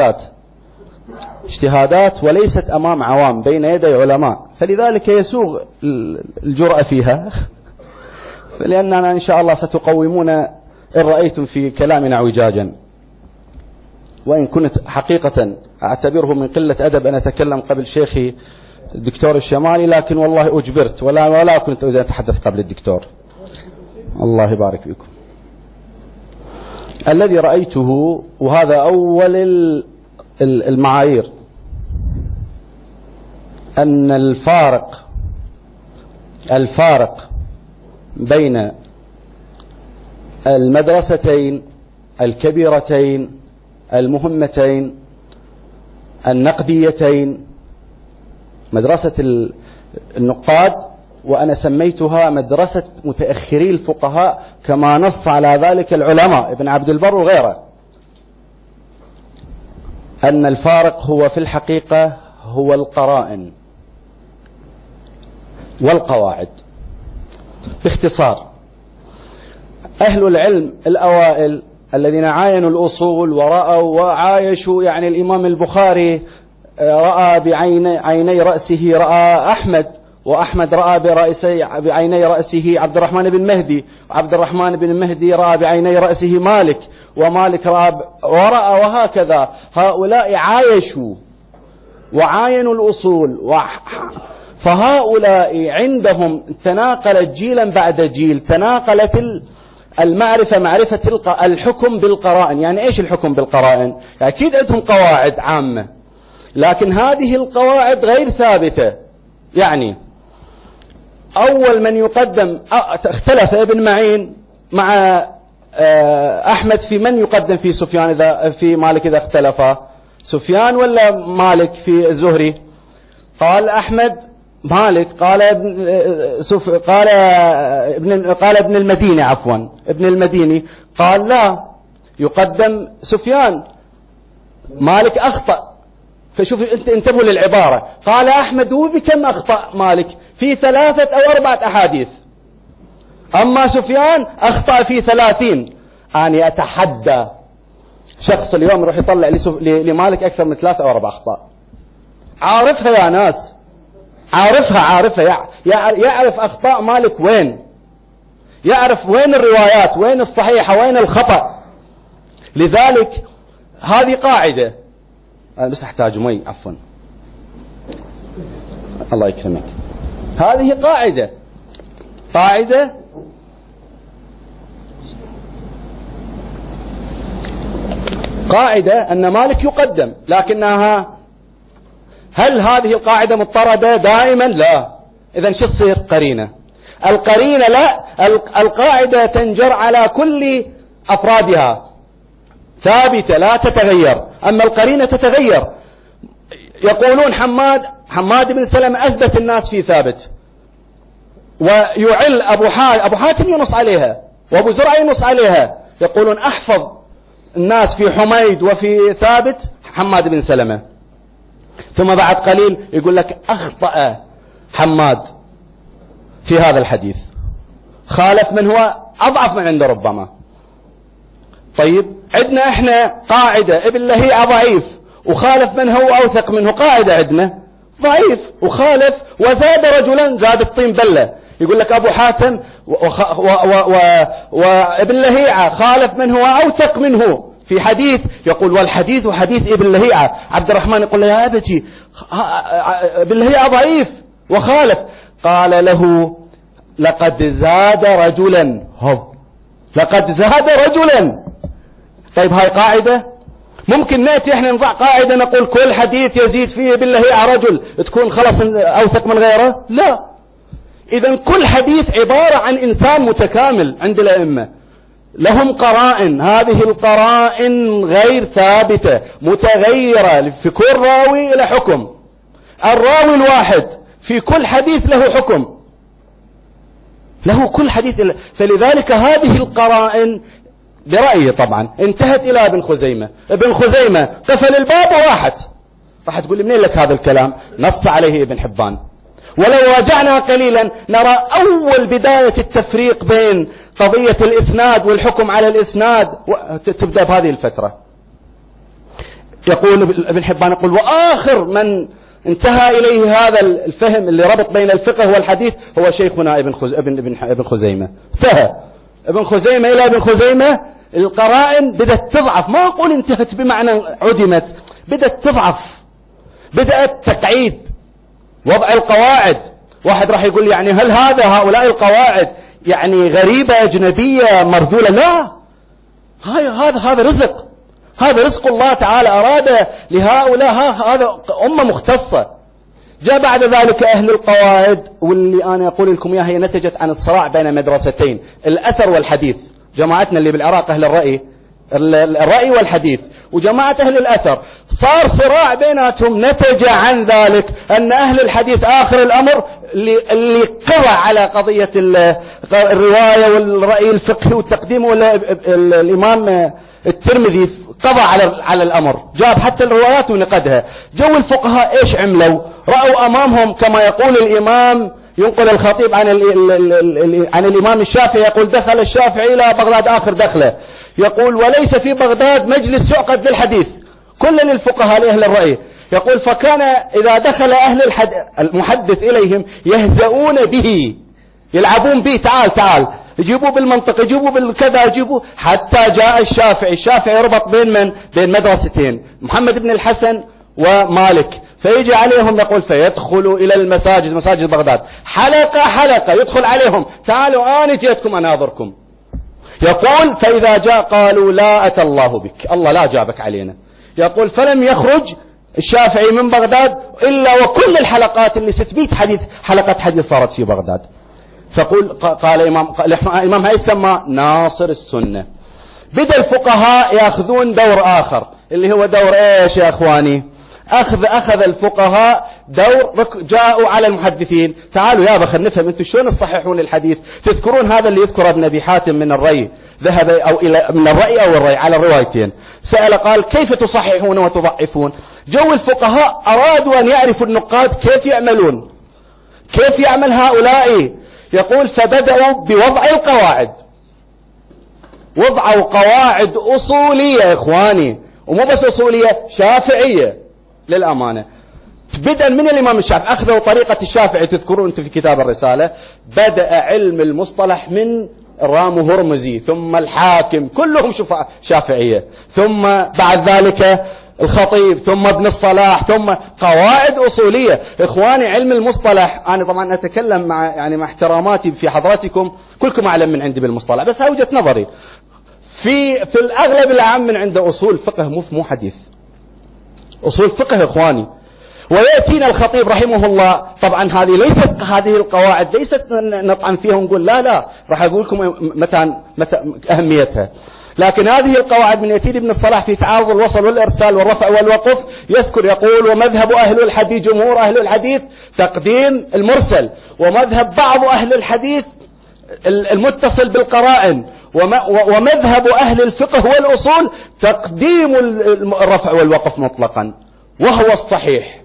اجتهادات وليست أمام عوام، بين يدي علماء، فلذلك يسوغ الجرأة فيها، لأننا إن شاء الله ستقومون إن رأيتم في كلامنا اعوجاجا. وإن كنت حقيقة أعتبره من قلة أدب أن أتكلم قبل شيخي الدكتور الشمالي، لكن والله أجبرت، ولا كنت أريد أن أتحدث قبل الدكتور. الله يبارك فيكم. الذي رأيته، وهذا أول المعايير، أن الفارق بين المدرستين الكبيرتين المهمتين النقديتين، مدرسة النقاد، وأنا سميتها مدرسة متأخري الفقهاء كما نص على ذلك العلماء ابن عبد البر وغيره، أن الفارق هو في الحقيقة هو القرائن والقواعد. باختصار، أهل العلم الأوائل الذين عاينوا الأصول ورأوا وعايشوا، يعني الإمام البخاري رأى بعيني رأسه رأى أحمد، وأحمد رأى بعيني رأسه عبد الرحمن بن مهدي، وعبد الرحمن بن مهدي رأى بعيني رأسه مالك، ومالك رأى ورأى، وهكذا. هؤلاء عايشوا وعاينوا الأصول، فهؤلاء عندهم تناقلت جيلا بعد جيل، تناقلت المعرفة، معرفة الحكم بالقرائن. يعني إيش الحكم بالقرائن؟ أكيد عندهم قواعد عامة، لكن هذه القواعد غير ثابتة. يعني أول من يقدم اختلف ابن معين مع أحمد في من يقدم في سفيان إذا في مالك إذا اختلفا، سفيان ولا مالك في الزهري؟ قال أحمد مالك، قال ابن المديني عفوا ابن المديني قال لا يقدم سفيان، مالك أخطأ. فشوف انتبهوا للعبارة، قال أحمد وبكم أخطأ مالك؟ في 3 أو 4 أحاديث، أما سفيان أخطأ في 30. أنا أتحدى شخص اليوم يروح يطلع لمالك أكثر من 3 أو 4 أخطاء. عارفها يا ناس، عارفها يعرف أخطاء مالك وين، يعرف وين الروايات، وين الصحيحة، وين الخطأ. لذلك هذه قاعدة. أنا بس أحتاج مي عفوا، الله يكرمك. هذه قاعدة أن مالك يقدم، لكنها هل هذه القاعدة مضطردة دائما؟ لا. إذن شو تصير؟ قرينة. القرينة لا، القاعدة تنجر على كل أفرادها، ثابتة لا تتغير، أما القرينة تتغير. يقولون حماد بن سلمة أثبت الناس في ثابت، ويعل أبو حاتم ينص عليها، وأبو زرع ينص عليها، يقولون أحفظ الناس في حميد وفي ثابت حماد بن سلمة. ثم بعد قليل يقول لك أخطأ حماد في هذا الحديث، خالف من هو أضعف من عنده ربما. طيب عندنا احنا قاعدة ابن لهيعة ضعيف وخالف من هو أوثق منه، قاعدة عندنا ضعيف وخالف وزاد رجلا، زاد الطين بلة. يقول لك أبو حاتم وابن لهيعة خالف من هو أوثق منه في حديث، يقول والحديث حديث ابن لهيعة. عبد الرحمن يقول له يا أبتي ابن لهيعة ضعيف وخالف، قال له لقد زاد رجلا، لقد زاد رجلا. طيب هاي قاعدة؟ ممكن نأتي احنا نضع قاعدة نقول كل حديث يزيد فيه ابن لهيعة رجل تكون خلاص أوثق من غيره؟ لا. إذن كل حديث عبارة عن إنسان متكامل عند الأئمة، لهم قرائن، هذه القرائن غير ثابتة متغيرة في كل راوي إلى حكم، الراوي الواحد في كل حديث له حكم، له كل حديث فلذلك هذه القرائن برأيي طبعا انتهت إلى ابن خزيمة. ابن خزيمة قفل الباب وراحت. راح تقول لي منين لك هذا الكلام؟ نص عليه ابن حبان. ولو راجعنا قليلا نرى أول بداية التفريق بين قضية الإسناد والحكم على الإسناد تبدأ بهذه الفترة. يقول ابن حبان يقول وآخر من انتهى إليه هذا الفهم اللي ربط بين الفقه والحديث هو شيخنا ابن خزيمة. انتهى ابن خزيمة إلى ابن خزيمة القرائن بدأت تضعف، ما أقول انتهت بمعنى عدمت، بدأت تضعف، بدأت تقعيد، وضع القواعد. واحد راح يقول يعني هل هؤلاء القواعد يعني غريبة أجنبية مرذولة؟ لا، هذا رزق، هذا رزق الله تعالى أراد لهؤلاء، هذا أمة مختصة. جاء بعد ذلك أهل القواعد، واللي أنا أقول لكم إياها هي نتجت عن الصراع بين مدرستين، الأثر والحديث. جماعتنا اللي بالعراق أهل الرأي والحديث، وجماعة أهل الأثر، صار صراع بيناتهم. نتج عن ذلك أن أهل الحديث آخر الأمر اللي قضى على قضية الرواية والرأي الفقهي والتقديم، والإمام الترمذي قضى على الأمر، جاب حتى الروايات ونقدها. جو الفقهاء إيش عملوا؟ رأوا أمامهم كما يقول الإمام، ينقل الخطيب عن الإمام الشافعي، يقول دخل الشافعي إلى بغداد آخر دخله، يقول وليس في بغداد مجلس يعقد للحديث، كل للفقهاء لأهل الرأي. يقول فكان إذا دخل أهل المحدث إليهم يهزؤون به، يلعبون به، تعال يجيبوا بالمنطق، يجيبوا بالكذا، يجيبوا، حتى جاء الشافعي ربط بين مدرستين، محمد بن الحسن ومالك، فيجي عليهم يقول فيدخلوا إلى المساجد، مساجد بغداد، حلقة يدخل عليهم، تعالوا أنا جيتكم أناظركم. يقول فإذا جاء قالوا لا أتى الله بك، الله لا جابك علينا. يقول فلم يخرج الشافعي من بغداد إلا وكل الحلقات اللي 600 حلقة حديث صارت في بغداد. قال الإمام هيثم ناصر السنة. بدأ الفقهاء يأخذون دور آخر اللي هو دور إيش يا أخواني؟ أخذ الفقهاء دور، جاءوا على المحدثين، تعالوا يا بخل نفهم أنتم شلون تصححون الحديث. تذكرون هذا اللي يذكر ابن أبي حاتم من الرأي، ذهب أو إلى من الرأي أو الرأي على الروايتين، سأل قال كيف تصححون وتضعفون؟ جو الفقهاء أرادوا أن يعرفوا النقاد كيف يعملون، كيف يعمل هؤلاء. يقول فبدأوا بوضع القواعد، وضعوا قواعد أصولية يا إخواني، ومو بس أصولية، شافعية للأمانة. بدءا من الإمام الشافعي، أخذوا طريقة الشافعي، تذكرون أنت في كتاب الرسالة، بدأ علم المصطلح من رام هرمزي ثم الحاكم، كلهم شافعية، ثم بعد ذلك الخطيب، ثم ابن الصلاح، ثم قواعد أصولية. إخواني علم المصطلح، أنا طبعا أتكلم مع احتراماتي في حضراتكم، كلكم أعلم من عندي بالمصطلح، بس هاي وجهة نظري. في الأغلب العام من عنده أصول فقه، مو حديث، أصول فقه إخواني. ويأتينا الخطيب رحمه الله، طبعا هذه القواعد ليست نطعن فيها ونقول لا راح أقول لكم متى أهميتها، لكن هذه القواعد من يأتي ابن الصلاح في تعارض الوصل والإرسال والرفع والوقف، يذكر يقول ومذهب أهل الحديث، جمهور أهل الحديث تقديم المرسل، ومذهب بعض أهل الحديث المتصل بالقرائن، ومذهب أهل الفقه والأصول تقديم الرفع والوقف مطلقا، وهو الصحيح.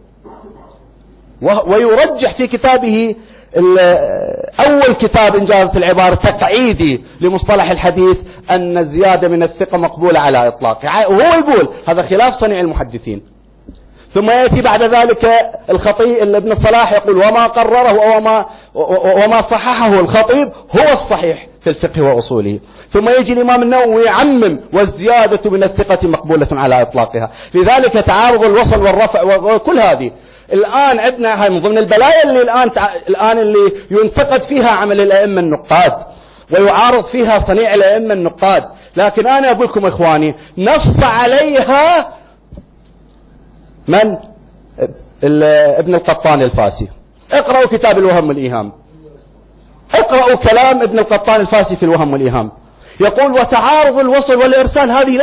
ويرجح في كتابه أول كتاب إن جازت العبارة تقعيدي لمصطلح الحديث أن الزيادة من الثقة مقبولة على إطلاقه، وهو يقول هذا خلاف صنيع المحدثين. ثم يأتي بعد ذلك الخطيب ابن الصلاح يقول وما قرره وما صححه الخطيب هو الصحيح في الفقه وأصوله. ثم يجي الإمام النووي يعمم والزيادة من الثقة مقبولة على إطلاقها. لذلك تعارض الوصل والرفع وكل هذه الآن عندنا، هاي من ضمن البلايا اللي الآن اللي ينتقد فيها عمل الأئمة النقاد ويعارض فيها صنيع الأئمة النقاد. لكن أنا أقول لكم إخواني نص عليها من؟ ابن القطان الفاسي. اقرأوا كتاب الوهم والإيهام، اقرأوا كلام ابن القطان الفاسي في الوهم والإيهام، يقول وتعارض الوصل والإرسال هذه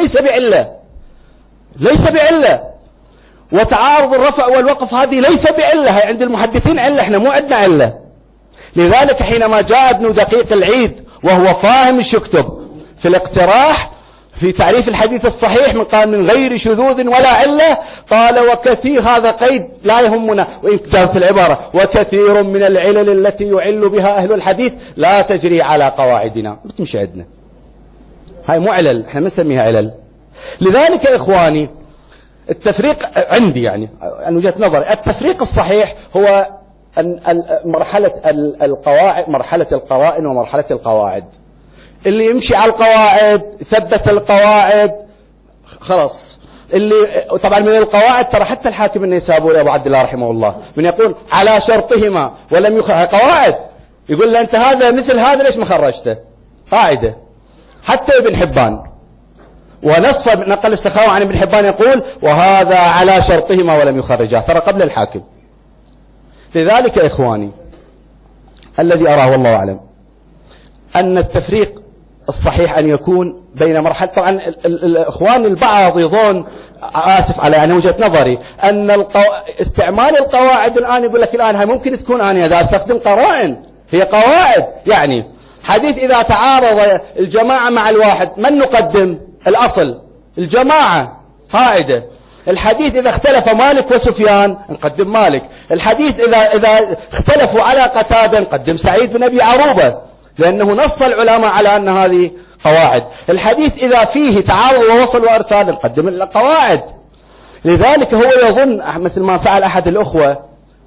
ليس بعلة، وتعارض الرفع والوقف هذه ليس بعلة، هي عند المحدثين علة، احنا مو عندنا علة. لذلك حينما جاء ابن دقيق العيد وهو فاهم ايش يكتب في الاقتراح في تعريف الحديث الصحيح من غير شذوذ ولا علة، قال وكثير، هذا قيد لا يهمنا وإن جازت العبارة، وكثير من العلل التي يعل بها أهل الحديث لا تجري على قواعدنا، مش عندنا، هاي مو علل، احنا ما نسميها علل. لذلك إخواني التفريق عندي يعني عن وجهة نظري، التفريق الصحيح هو مرحلة القواعد، مرحلة القرائن ومرحلة القواعد. اللي يمشي على القواعد ثبت القواعد خلاص. اللي طبعا من القواعد ترى حتى الحاكم النيسابوري أبو عبد الله رحمه الله من يقول على شرطهما ولم يخرج، قواعد يقول له أنت هذا مثل هذا ليش ما خرجته، قاعدة. حتى ابن حبان ونص نقل السخاوي عن ابن حبان يقول وهذا على شرطهما ولم يخرجاه، ترى قبل الحاكم. لذلك يا إخواني الذي أراه والله أعلم أن التفريق الصحيح أن يكون بين مرحلة، طبعا الإخوان البعض يظن، آسف على يعني وجهة نظري، أن استعمال القواعد الآن يقول لك الآن هاي ممكن تكون أنا إذا استخدم قرائن، هي قواعد يعني حديث إذا تعارض الجماعة مع الواحد من نقدم؟ الأصل الجماعة قاعدة. الحديث إذا اختلف مالك وسفيان نقدم مالك. الحديث إذا اختلفوا على قتادة نقدم سعيد بن أبي عروبة، لأنه نص العلماء على أن هذه قواعد. الحديث إذا فيه تعارض ووصل وإرسال نقدم القواعد. لذلك هو يظن مثل ما فعل أحد الأخوة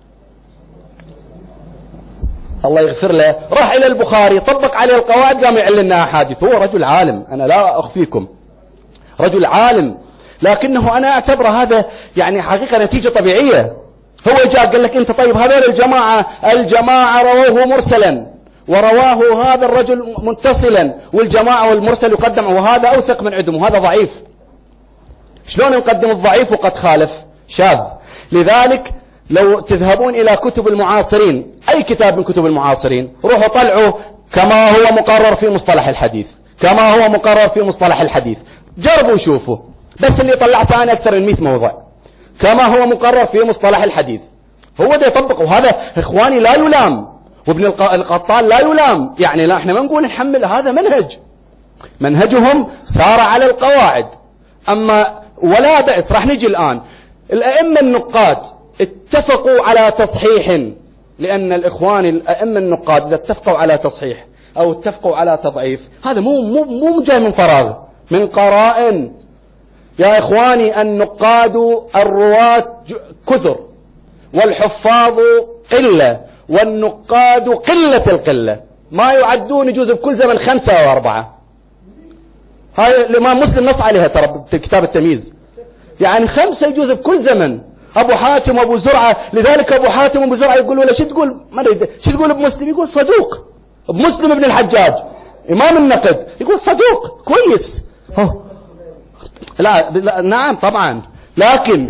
الله يغفر له، راح إلى البخاري طبق عليه القواعد قام يعلن لنا أحاديث. هو رجل عالم، أنا لا أخفيكم رجل عالم، لكنه أنا أعتبر هذا يعني حقيقة نتيجة طبيعية. هو جاء قال لك أنت طيب هذول الجماعة رواه مرسلا ورواه هذا الرجل متصلا، والجماعة والمرسل يقدم وهذا أوثق من عندهم وهذا ضعيف، شلون نقدم الضعيف وقد خالف شاذ؟ لذلك لو تذهبون إلى كتب المعاصرين، أي كتاب من كتب المعاصرين، روحوا طلعوا كما هو مقرر في مصطلح الحديث، كما هو مقرر في مصطلح الحديث، جربوا شوفوا. بس اللي طلعته أنا أكثر من 100 موضع كما هو مقرر في مصطلح الحديث، هو ده يطبقه. وهذا إخواني لا يلام، وابن القطان لا يلام، يعني لا احنا ما نقول نحمل، هذا منهجهم سار على القواعد. أما ولا بأس، راح نجي الآن الأئمة النقاد اتفقوا على تصحيح، لأن الإخوان الأئمة النقاد إذا اتفقوا على تصحيح أو اتفقوا على تضعيف، هذا مو جاي من فراغ، من قرائن. يا إخواني النقاد الرواة كثر، والحفاظ قلة، والنقاد قلة القلة، ما يعدون يجوز بكل زمن 5 أو 4. هاي الإمام مسلم نص عليها ترى بكتاب التمييز، يعني 5 يجوز بكل زمن. أبو حاتم وأبو زرعة، لذلك أبو حاتم وأبو زرعة يقول ولا شو تقول، ما أدري شو تقول بمسلم، يقول صدوق. بمسلم ابن الحجاج إمام النقد يقول صدوق كويس. لا نعم طبعا، لكن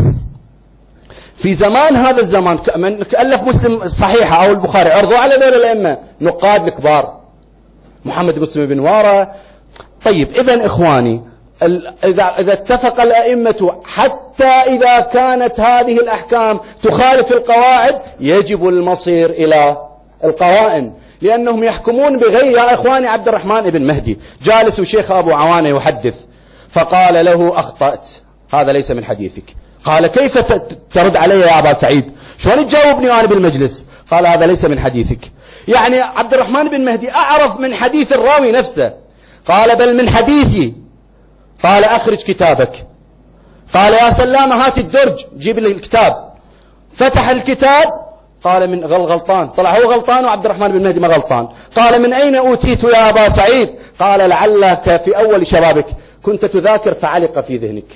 في زمان هذا الزمان من ألف مسلم صحيحة أو البخاري عرضوا على ذول الأئمة نقاد الكبار، محمد مسلم بن وارة. طيب إذن إخواني، إذا اتفق الأئمة حتى إذا كانت هذه الأحكام تخالف القواعد يجب المصير إلى القوائم، لأنهم يحكمون بغير. يا إخواني عبد الرحمن بن مهدي جالس وشيخ أبو عوانة يحدث، فقال له أخطأت، هذا ليس من حديثك. قال كيف ترد علي يا أبا سعيد، شلون تجاوبني وأنا بالمجلس؟ قال هذا ليس من حديثك. يعني عبد الرحمن بن مهدي أعرف من حديث الراوي نفسه. قال بل من حديثي. قال أخرج كتابك. قال يا سلامة هات الدرج جيب لي الكتاب. فتح الكتاب، قال من غلطان، طلع هو غلطان وعبد الرحمن بن مهدي ما غلطان. قال من أين أوتيت يا أبا سعيد؟ قال لعلك في أول شبابك كنت تذاكر فعلق في ذهنك.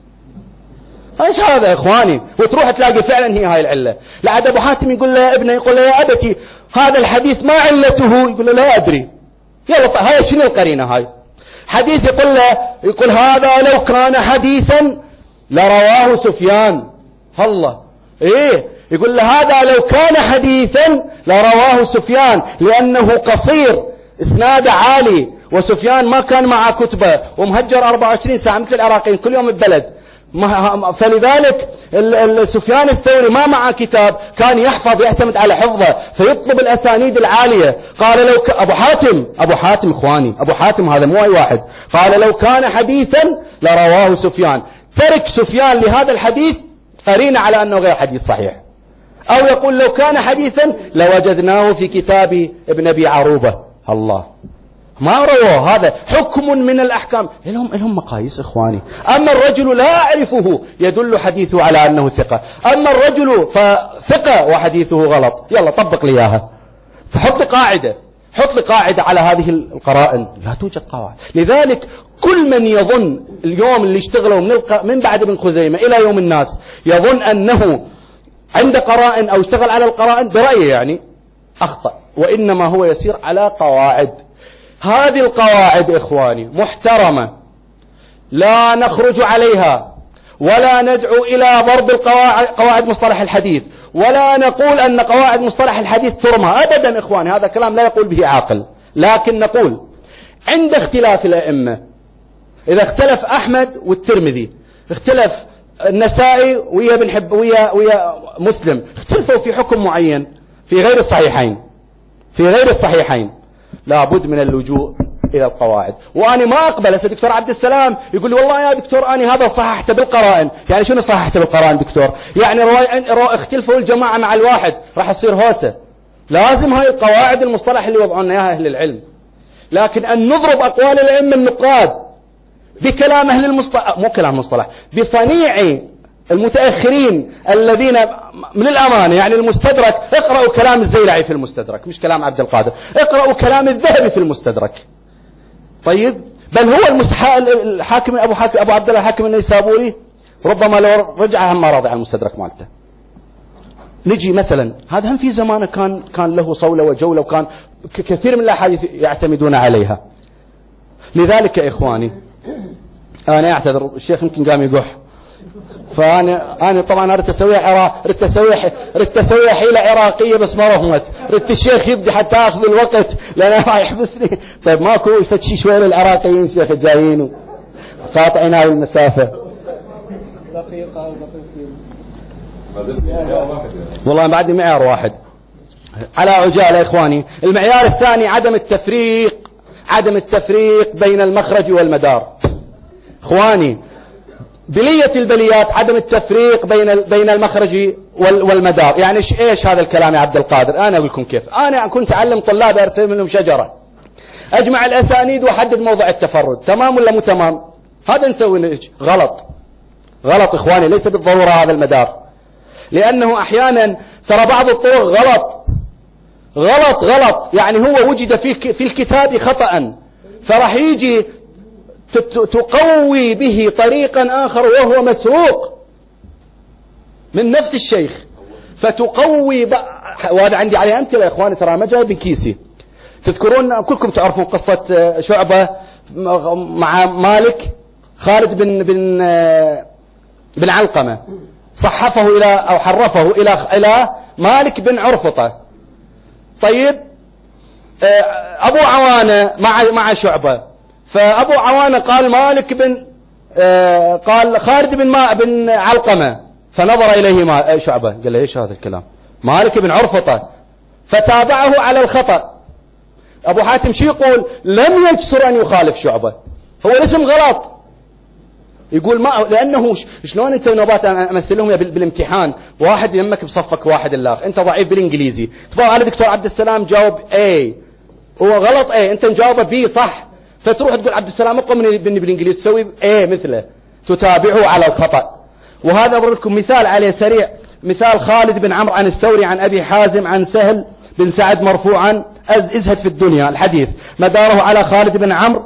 ايش هذا يا اخواني؟ وتروح تلاقي فعلا هي هاي العله. لعد ابو حاتم يقول له يا ابني، يقول له يا ابتي هذا الحديث ما علته؟ يقول له لا ادري. يلا هاي شنو القرينه هاي؟ حديث يقول له، يقول هذا لو كان حديثا لرواه سفيان. الله ايه، يقول له هذا لو كان حديثا لرواه سفيان، لانه قصير اسناده عالي، وسفيان ما كان معه كتبه ومهجر 24 ساعه مثل العراقيين كل يوم ببلد، فلذلك سفيان الثوري ما معه كتاب، كان يحفظ يعتمد على حفظه فيطلب الأسانيد العالية. قال لو أبو حاتم إخواني، أبو حاتم هذا مو أي واحد. قال لو كان حديثا لرواه سفيان. ترك سفيان لهذا الحديث قرينة على أنه غير حديث صحيح. أو يقول لو كان حديثا لوجدناه في كتاب ابن أبي عروبة. الله ما رواه، هذا حكم من الأحكام. لهم مقاييس إخواني. أما الرجل لا أعرفه يدل حديثه على أنه ثقة، أما الرجل فثقة وحديثه غلط. يلا طبق لي إياها، فحط لي قاعدة على هذه القرائن. لا توجد قواعد. لذلك كل من يظن اليوم اللي اشتغلوا من بعد ابن خزيمة إلى يوم الناس يظن أنه عند قرائن أو اشتغل على القرائن برأيه يعني أخطأ، وإنما هو يسير على قواعد. هذه القواعد إخواني محترمة، لا نخرج عليها ولا ندعو إلى ضرب قواعد مصطلح الحديث، ولا نقول أن قواعد مصطلح الحديث ترمى أبدا إخواني، هذا كلام لا يقول به عاقل. لكن نقول عند اختلاف الأئمة، إذا اختلف أحمد والترمذي، اختلف النسائي ويا مسلم، اختلفوا في حكم معين في غير الصحيحين، لابد من اللجوء إلى القواعد. وأنا ما أقبل. هسه دكتور عبد السلام يقول لي والله يا دكتور أنا هذا صححته بالقرائن. يعني شنو صححته بالقرائن دكتور؟ يعني اختلفوا الجماعة مع الواحد راح تصير هوسة. لازم هاي القواعد المصطلح اللي وضعونا إياها أهل العلم. لكن أن نضرب أقوال الأئمة النقاد بكلام أهل المصطلح، مو كلام مصطلح، بصنيع المتأخرين الذين من الأمانة، يعني المستدرك، اقرأوا كلام الزيلعي في المستدرك مش كلام عبد القادر، اقرأوا كلام الذهبي في المستدرك. طيب بل هو الحاكم أبو عبد الله الحاكم النيسابوري ربما لو رجع هم ما راضي على المستدرك مالته. نجي مثلا هذا هم في زمانه كان له صولة وجولة، وكان كثير من الأحاديث يعتمدون عليها. لذلك يا إخواني أنا أعتذر، الشيخ يمكن قام يقح، فأنا طبعا أردت أسويها حيلة عراقية بس ما رهمت. ردت الشيخ يبدي حتى أخذ الوقت لأنه راح يحبسني. طيب ماكو يفتشي شوية للعراقيين شيخ جايين قاطعين هاي المسافة. والله بعد معيار واحد على عجالة يا إخواني. المعيار الثاني عدم التفريق بين المخرج والمدار. إخواني بلية البليات عدم التفريق بين المخرج والمدار. يعني ايش هذا الكلام يا عبد القادر؟ انا اقول لكم كيف. انا كنت اعلم طلاب ارسل منهم شجرة اجمع الاسانيد واحدد موضع التفرد، تمام ولا مو تمام؟ هذا نسوي غلط إخواني. ليس بالضرورة هذا المدار، لأنه أحيانا ترى بعض الطرق غلط يعني هو وجد في الكتاب خطأ، فراح يجي تقوي به طريقا آخر وهو مسروق من نفس الشيخ، فتقوي وهذا عندي عليه أمثلة يا إخواني، ترى ما جاي بكيسي. تذكرون كلكم تعرفون قصة شعبة مع مالك، خالد بن علقمة صحفه أو حرفه إلى مالك بن عرفطة. طيب أبو عوانة مع شعبة، فأبو عوانة قال قال خالد بن علقمة، فنظر إليه شعبة قال له إيش هذا الكلام؟ مالك بن عرفطة، فتابعه على الخطأ. أبو حاتم شو يقول؟ لم يجسر أن يخالف شعبة، هو الاسم غلط. يقول لأنه شلون أنت نوبات أمثلهم بالامتحان، واحد يمك بصفك واحد الآخر، أنت ضعيف بالإنجليزي، تبغى على دكتور عبد السلام جاوب A، هو غلط A، أنت مجاوبه B صح، فتروح تقول عبد السلام أقوى مني بالإنجليزي، تسوي A مثله، تتابعه على الخطأ. وهذا أضرب لكم مثال عليه سريع، مثال خالد بن عمرو عن الثوري عن أبي حازم عن سهل بن سعد مرفوعا: ازهد في الدنيا. الحديث مداره على خالد بن عمرو،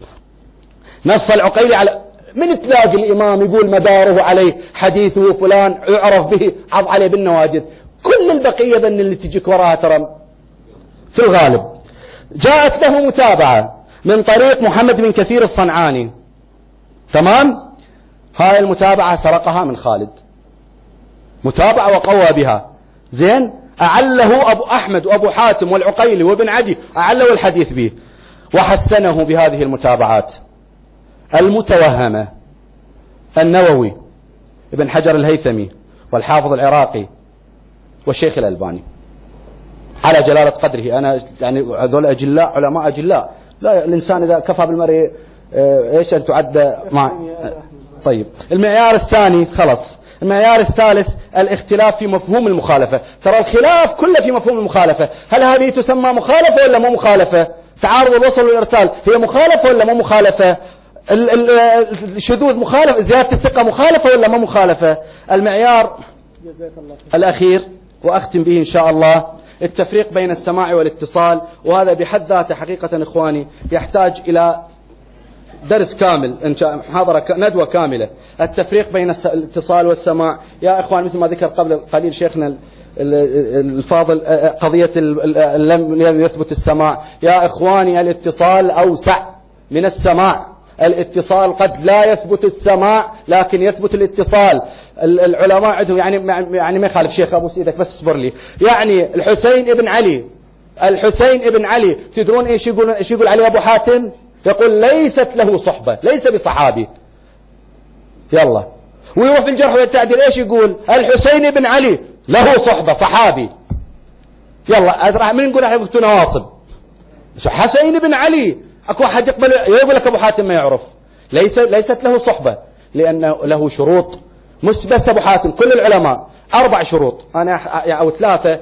نص العقيلي على من تلاقي الإمام يقول مداره عليه حديثه فلان يعرف به، عض عليه بالنواجذ. كل البقية بأن اللي تجيك وراها ترى في الغالب. جاءت له متابعة من طريق محمد بن كثير الصنعاني، تمام؟ هاي المتابعة سرقها من خالد، متابعة وقوى بها، زين؟ أعله أبو أحمد وأبو حاتم والعقيلي وابن عدي، أعلوا الحديث به وحسنه بهذه المتابعات المتوهمة النووي، ابن حجر الهيثمي، والحافظ العراقي، والشيخ الألباني، على جلالة قدره. أنا يعني هذول أجلاء، علماء أجلاء. لا الإنسان إذا كفى بالمرء إيش أن تعد مع. طيب المعيار الثاني خلص. المعيار الثالث الاختلاف في مفهوم المخالفة. ترى الخلاف كله في مفهوم المخالفة. هل هذه تسمى مخالفة ولا مو مخالفة؟ تعارض الوصل والإرسال هي مخالفة ولا مو مخالفة؟ الشذوذ مخالفة، زيادة الثقة مخالفة ولا مو مخالفة؟ المعيار الأخير وأختم به إن شاء الله التفريق بين السماع والاتصال، وهذا بحد ذاته حقيقة إخواني يحتاج إلى درس كامل، محاضرة ندوة كاملة. التفريق بين الاتصال والسماع يا إخوان، مثل ما ذكر قبل قليل شيخنا الفاضل قضية لم يثبت السماع. يا إخواني الاتصال أوسع من السماع. الاتصال قد لا يثبت السماع لكن يثبت الاتصال. العلماء عندهم يعني ما يخالف شيخ أبو سيدك بس اصبر لي. يعني الحسين ابن علي تدرون ايش يقول عليه أبو حاتم؟ يقول ليست له صحبة، ليس بصحابي. يلا ويروح في الجرح والتعديل ايش يقول؟ الحسين بن علي له صحبة، صحابي. يلا أزرع من نقول احنا قلت نواصب. حسين بن علي اكو احد يقول لك ابو حاتم ما يعرف؟ ليست له صحبة لأنه له شروط بس أبو حاتم كل العلماء 4 شروط أو 3: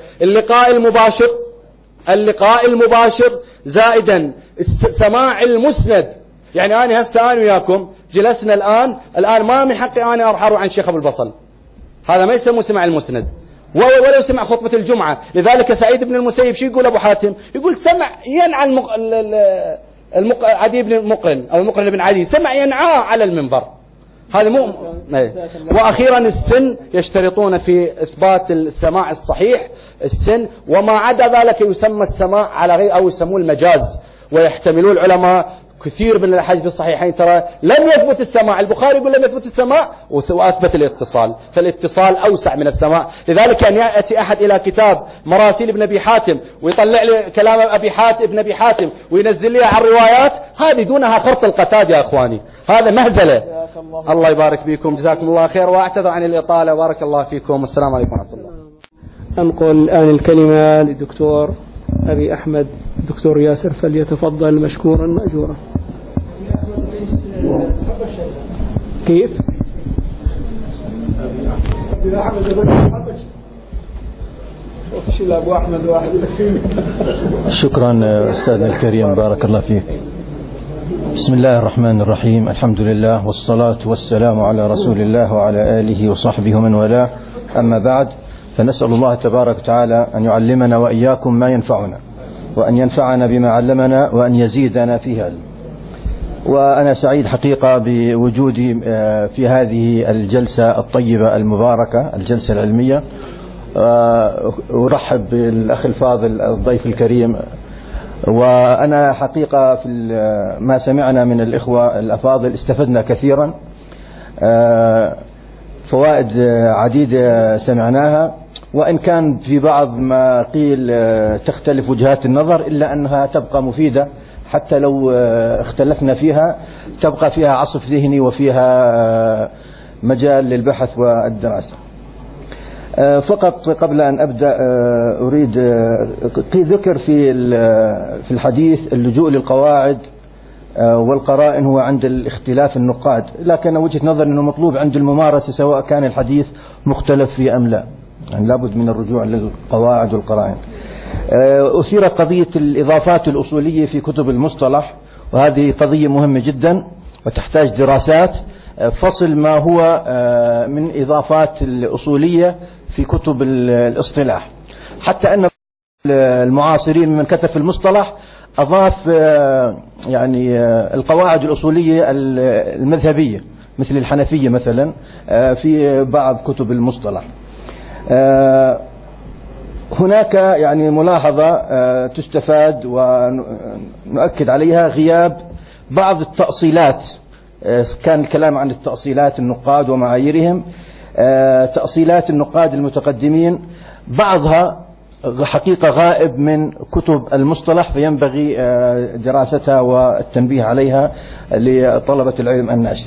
اللقاء المباشر زائدا سماع المسند. يعني أنا هسه أنا وياكم جلسنا الآن ما من حقي أنا أروح عن شيخ أبو البصل، هذا ما يسمى سماع المسند ولو سمع خطبة الجمعة. لذلك سعيد بن المسيب شو يقول أبو حاتم؟ يقول سمع ينعى عدي بن مقرن أو المقرن بن عدي، سمع ينعاه على المنبر. هذا مو. وأخيرا السن، يشترطون في إثبات السماع الصحيح السن، وما عدا ذلك يسمى السماع على غير أو يسموه المجاز. ويحتملون العلماء كثير من الأحاديث الصحيحين ترى لم يثبت السماع. البخاري يقول لم يثبت السماع وأثبت الاتصال، فالاتصال أوسع من السماع. لذلك أن يأتي أحد إلى كتاب مراسيل ابن أبي حاتم ويطلع لي كلام ابن أبي حاتم وينزل لي على الروايات، هذه دونها خرط القتاد يا أخواني، هذا مهزلة. الله يبارك فيكم، جزاكم الله خير، وأعتذر عن الإطالة، بارك الله فيكم، والسلام عليكم ورحمة الله. أنقل الآن الكلمة للدكتور أبي أحمد. دكتور ياسر فليتفضل مشكورا مأجورا. كيف؟ شكرا أستاذنا الكريم، بارك الله فيك. بسم الله الرحمن الرحيم، الحمد لله والصلاة والسلام على رسول الله وعلى آله وصحبه ومن والاه، أما بعد، فنسأل الله تبارك وتعالى أن يعلمنا وإياكم ما ينفعنا، وأن ينفعنا بما علمنا، وأن يزيدنا في هذا. وأنا سعيد حقيقة بوجودي في هذه الجلسة الطيبة المباركة، الجلسة العلمية. أرحب بالأخ الفاضل الضيف الكريم. وأنا حقيقة في ما سمعنا من الإخوة الأفاضل استفدنا كثيرا، فوائد عديدة سمعناها، وإن كان في بعض ما قيل تختلف وجهات النظر، إلا أنها تبقى مفيدة، حتى لو اختلفنا فيها تبقى فيها عصف ذهني وفيها مجال للبحث والدراسة. فقط قبل أن أبدأ أريد ذكر في الحديث اللجوء للقواعد والقرائن هو عند الاختلاف النقاد، لكن وجهة نظر أنه مطلوب عند الممارسة سواء كان الحديث مختلف فيه أم لا، يعني لابد من الرجوع للقواعد والقرائن. أثيرت قضية الإضافات الأصولية في كتب المصطلح، وهذه قضية مهمة جدا وتحتاج دراسات. فصل ما هو من إضافات الأصولية في كتب الاصطلاح، حتى أن المعاصرين من كتب في المصطلح أضاف يعني القواعد الأصولية المذهبية مثل الحنفية مثلا في بعض كتب المصطلح. هناك يعني ملاحظة تستفاد ونؤكد عليها، غياب بعض التأصيلات. كان الكلام عن التأصيلات النقاد ومعاييرهم، تأصيلات النقاد المتقدمين بعضها حقيقة غائب من كتب المصطلح، فينبغي دراستها والتنبيه عليها لطلبة العلم الناشئ.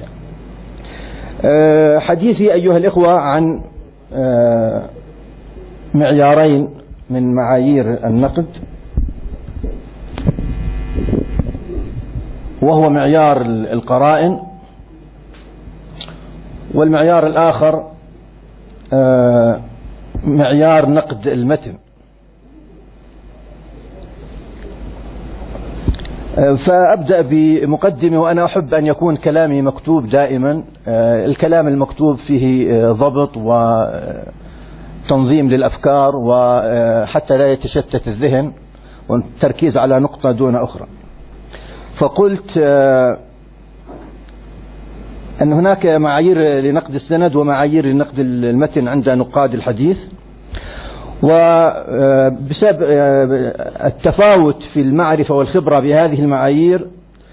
حديثي أيها الإخوة عن معيارين من معايير النقد، وهو معيار القرائن، والمعيار الآخر معيار نقد المتن. فأبدأ بمقدمة، وأنا أحب أن يكون كلامي مكتوب دائما. الكلام المكتوب فيه ضبط وتنظيم للأفكار، وحتى لا يتشتت الذهن، والتركيز على نقطة دون أخرى. فقلت أن هناك معايير لنقد السند ومعايير لنقد المتن عند نقاد الحديث، وبسبب التفاوت في المعرفة والخبرة بهذه المعايير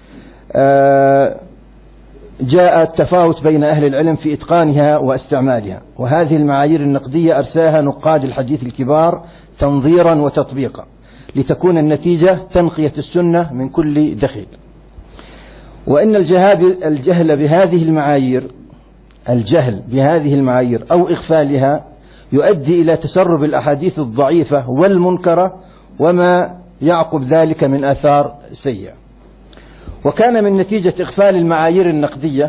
جاء التفاوت بين أهل العلم في إتقانها واستعمالها. وهذه المعايير النقدية أرساها نقاد الحديث الكبار تنظيرا وتطبيقا، لتكون النتيجة تنقية السنة من كل دخيل. وإن الجهل بهذه المعايير أو إغفالها يؤدي إلى تسرب الأحاديث الضعيفة والمنكرة، وما يعقب ذلك من آثار سيئة. وكان من نتيجة إغفال المعايير النقدية،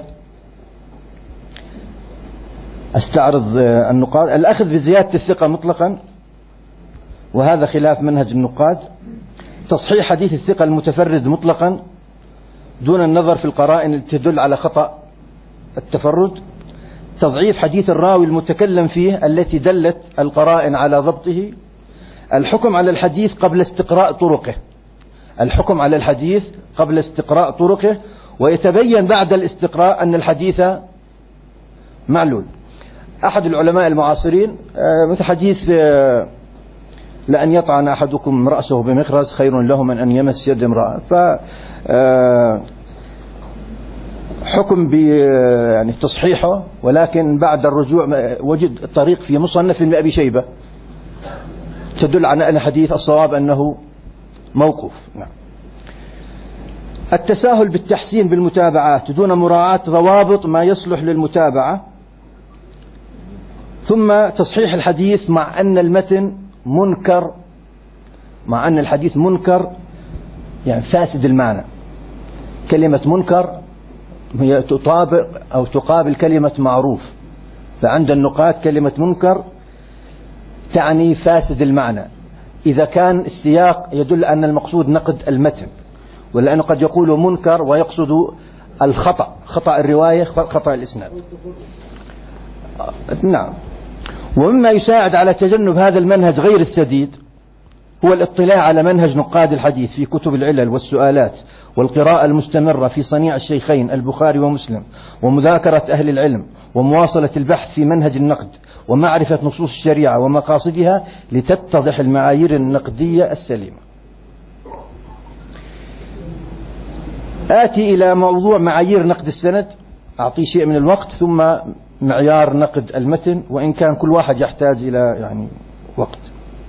استعرض النقاد، الأخذ بزيادة الثقة مطلقا، وهذا خلاف منهج النقاد. تصحيح حديث الثقة المتفرد مطلقا دون النظر في القرائن التي تدل على خطأ التفرد. تضعيف حديث الراوي المتكلم فيه التي دلت القرائن على ضبطه. الحكم على الحديث قبل استقراء طرقه، ويتبين بعد الاستقراء أن الحديث معلول. أحد العلماء المعاصرين مثل حديث لأن يطعن أحدكم رأسه بمخرز خير له من أن يمس يد امرأة. حكم يعني تصحيحه، ولكن بعد الرجوع وجد طريق في مصنف ابن أبي شيبة تدل على أن الحديث الصواب أنه موقوف. نعم. التساهل بالتحسين بالمتابعات دون مراعاة ضوابط ما يصلح للمتابعة. ثم تصحيح الحديث مع أن المتن منكر، مع أن الحديث منكر يعني فاسد المعنى. كلمة منكر هي تطابق أو تقابل كلمة معروف، فعند النقاد كلمة منكر تعني فاسد المعنى إذا كان السياق يدل أن المقصود نقد المتن، ولأنه قد يقول منكر ويقصد الخطأ، خطأ الرواية، خطأ الإسناد. نعم. ومما يساعد على تجنب هذا المنهج غير السديد هو الاطلاع على منهج نقاد الحديث في كتب العلل والسؤالات، والقراءة المستمرة في صنيع الشيخين البخاري ومسلم، ومذاكرة أهل العلم، ومواصلة البحث في منهج النقد، ومعرفة نصوص الشريعة ومقاصدها لتتضح المعايير النقدية السليمة. آتي إلى موضوع معايير نقد السند، أعطي شيء من الوقت، ثم معيار نقد المتن، وإن كان كل واحد يحتاج إلى يعني وقت.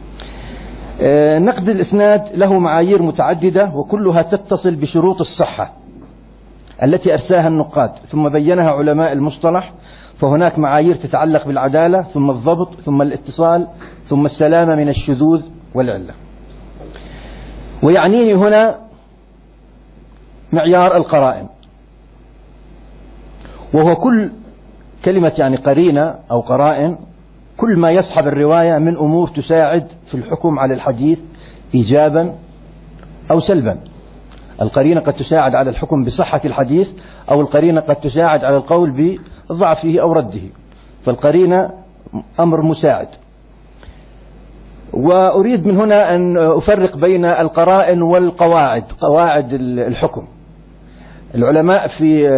نقد الإسناد له معايير متعددة وكلها تتصل بشروط الصحة التي أرساها النقاد ثم بينها علماء المصطلح. فهناك معايير تتعلق بالعدالة، ثم الضبط، ثم الاتصال، ثم السلامة من الشذوذ والعلة. ويعنيني هنا معيار القرائن، وهو كل كلمة يعني قرينة أو قرائن كل ما يصحب الرواية من أمور تساعد في الحكم على الحديث إيجابا أو سلبا. القرينة قد تساعد على الحكم بصحة الحديث، أو القرينة قد تساعد على القول بضعفه أو رده، فالقرينة أمر مساعد. وأريد من هنا أن أفرق بين القرائن والقواعد، قواعد الحكم. العلماء في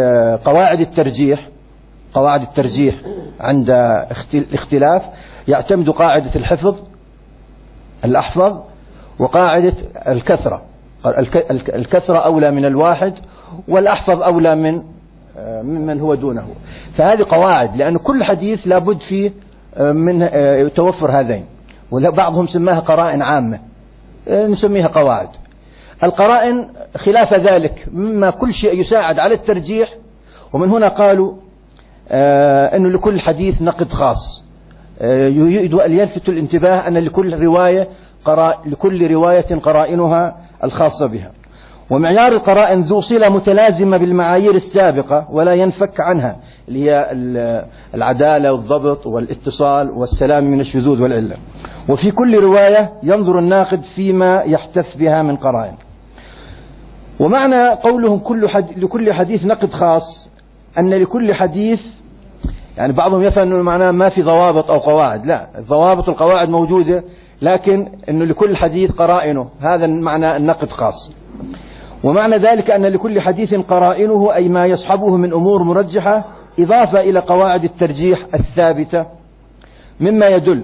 قواعد الترجيح عند الاختلاف يعتمد قاعدة الحفظ، الأحفظ، وقاعدة الكثرة. الكثرة أولى من الواحد، والأحفظ أولى ممن هو دونه. فهذه قواعد، لأن كل حديث لابد فيه من توفر هذين، وبعضهم سماها قرائن عامة، نسميها قواعد. القرائن خلاف ذلك مما كل شيء يساعد على الترجيح، ومن هنا قالوا أنه لكل حديث نقد خاص. يريد أن يلفت الانتباه أن لكل رواية قرائنها الخاصة بها. ومعيار القرائن ذو صلة متلازمة بالمعايير السابقة ولا ينفك عنها، اللي هي العدالة والضبط والاتصال والسلام من الشذوذ والعلة. وفي كل رواية ينظر الناقد فيما يحتف بها من قرائن. ومعنى قولهم لكل حديث نقد خاص أن لكل حديث، يعني بعضهم يفهم أنه معناه ما في ضوابط أو قواعد، لا، الضوابط والقواعد موجودة، لكن أنه لكل حديث قرائنه، هذا معنى النقد خاص. ومعنى ذلك أن لكل حديث قرائنه، أي ما يصحبه من أمور مرجحة، إضافة إلى قواعد الترجيح الثابتة، مما يدل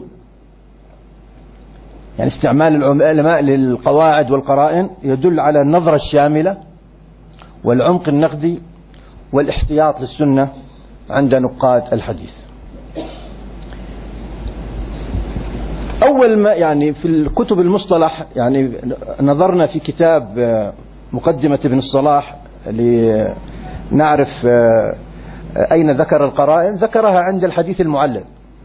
يعني استعمال العلماء للقواعد والقرائن يدل على النظرة الشاملة والعمق النقدي والاحتياط للسنة عند نقاد الحديث. أول ما يعني في الكتب المصطلح، يعني نظرنا في كتاب مقدمة ابن الصلاح لنعرف أين ذكر القرائن، ذكرها عند الحديث المعلل،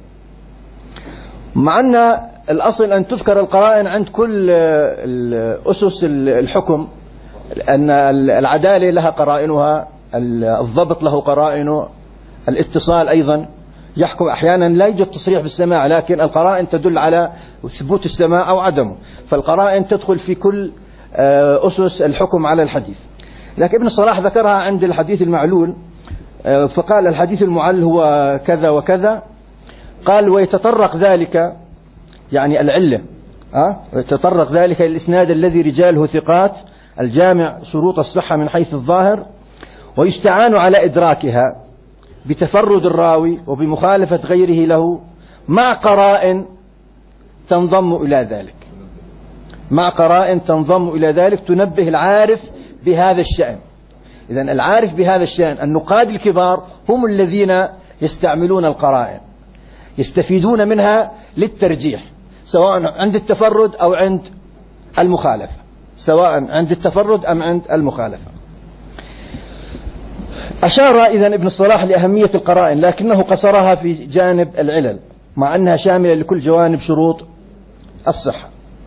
مع أن الأصل أن تذكر القرائن عند كل أسس الحكم، أن العدالة لها قرائنها، الضبط له قرائنه، الاتصال أيضا يحكم. أحيانا لا يوجد تصريح بالسماع، لكن القرائن تدل على ثبوت السماع أو عدمه، فالقرائن تدخل في كل أسس الحكم على الحديث. لكن ابن الصلاح ذكرها عند الحديث المعلول، فقال الحديث المعلل هو كذا وكذا. قال ويتطرق ذلك يعني العلة، ويتطرق ذلك الإسناد الذي رجاله ثقات الجامع شروط الصحة من حيث الظاهر، ويستعان على إدراكها بتفرد الراوي وبمخالفة غيره له مع قرائن تنضم إلى ذلك. مع قرائن تنضم إلى ذلك تنبه العارف بهذا الشأن. إذن العارف بهذا الشأن النقاد الكبار هم الذين يستعملون القرائن، يستفيدون منها للترجيح سواء عند التفرد أو عند المخالفة، سواء عند التفرد أم عند المخالفة. أشار إذن ابن الصلاح لأهمية القرائن، لكنه قصرها في جانب العلل مع أنها شاملة لكل جوانب شروط الصحة.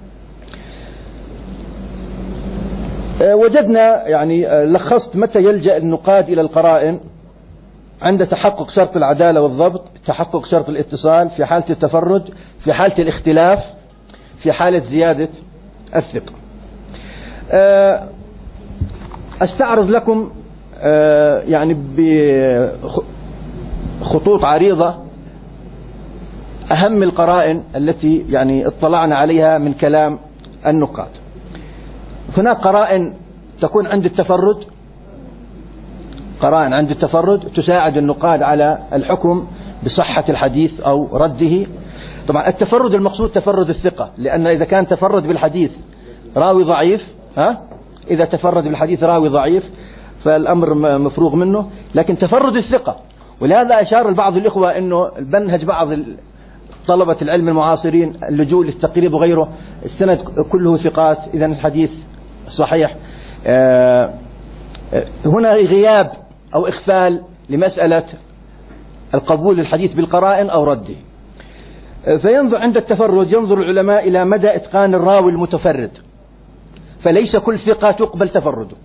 وجدنا يعني لخصت متى يلجأ النقاد إلى القرائن: عند تحقق شرط العدالة والضبط، تحقق شرط الاتصال، في حالة التفرد، في حالة الاختلاف، في حالة زيادة الثقة. أستعرض لكم يعني بخطوط عريضة أهم القرائن التي يعني اطلعنا عليها من كلام النقاد. هناك قرائن تكون عند التفرد، قرائن عند التفرد تساعد النقاد على الحكم بصحة الحديث أو رده. طبعا التفرد المقصود تفرد الثقة، لأن إذا كان تفرد بالحديث راوي ضعيف، إذا تفرد بالحديث راوي ضعيف فالأمر مفروغ منه، لكن تفرد الثقة. ولهذا أشار البعض الإخوة أنه بنهج بعض طلبة العلم المعاصرين اللجوء للتقريب وغيره، السند كله ثقات، إذن الحديث صحيح. هنا غياب أو إغفال لمسألة القبول الحديث بالقرائن أو رده. فينظر عند التفرد ينظر العلماء إلى مدى إتقان الراوي المتفرد، فليس كل ثقة تقبل تفرده.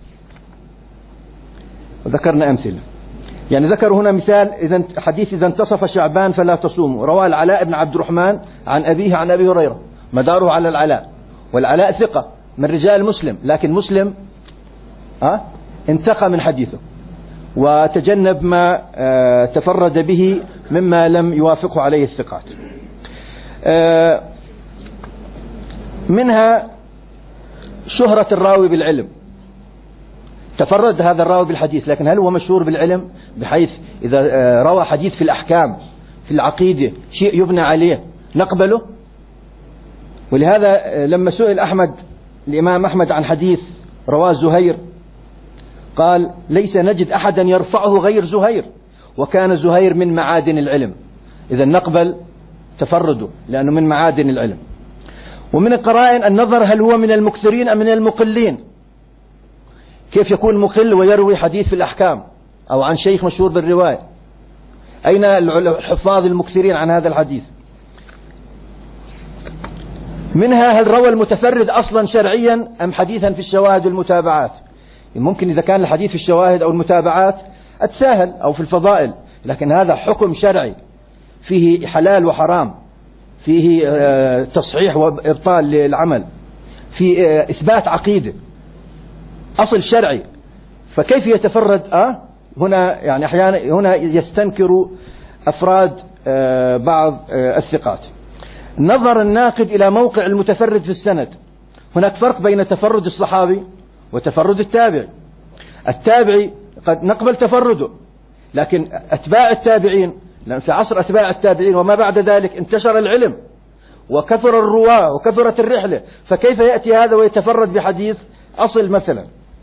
وذكرنا أمثلة، يعني ذكر هنا مثال: إذا حديث إذا انتصف شعبان فلا تصوموا، رواه العلاء بن عبد الرحمن عن أبيه عن أبي هريرة، مداره على العلاء، والعلاء ثقة من رجال مسلم، لكن مسلم انتقى من حديثه وتجنب ما تفرد به مما لم يوافقه عليه الثقات. منها شهرة الراوي بالعلم، تفرد هذا الراوي بالحديث، لكن هل هو مشهور بالعلم بحيث إذا روى حديث في الأحكام في العقيدة شيء يبنى عليه نقبله؟ ولهذا لما سئل الإمام أحمد عن حديث رواه زهير قال: ليس نجد أحدا يرفعه غير زهير، وكان زهير من معادن العلم. إذا نقبل تفرده لأنه من معادن العلم. ومن القرائن النظر هل هو من المكثرين أم من المقلين. كيف يكون مقل ويروي حديث في الأحكام أو عن شيخ مشهور بالرواية؟ أين الحفاظ المكثرين عن هذا الحديث؟ منها هل روى المتفرد أصلا شرعيا أم حديثا في الشواهد والمتابعات؟ ممكن إذا كان الحديث في الشواهد أو المتابعات أتساهل أو في الفضائل، لكن هذا حكم شرعي فيه حلال وحرام، فيه تصحيح وإبطال للعمل، فيه إثبات عقيدة، أصل شرعي، فكيف يتفرد؟ هنا يعني أحيانا هنا يستنكر أفراد بعض الثقات. نظر الناقد إلى موقع المتفرد في السند. هناك فرق بين تفرد الصحابي وتفرد التابعي. التابعي قد نقبل تفرده، لكن أتباع التابعين، لأن في عصر أتباع التابعين وما بعد ذلك انتشر العلم وكثر الرواة وكثرت الرحلة، فكيف يأتي هذا ويتفرد بحديث أصل مثلا؟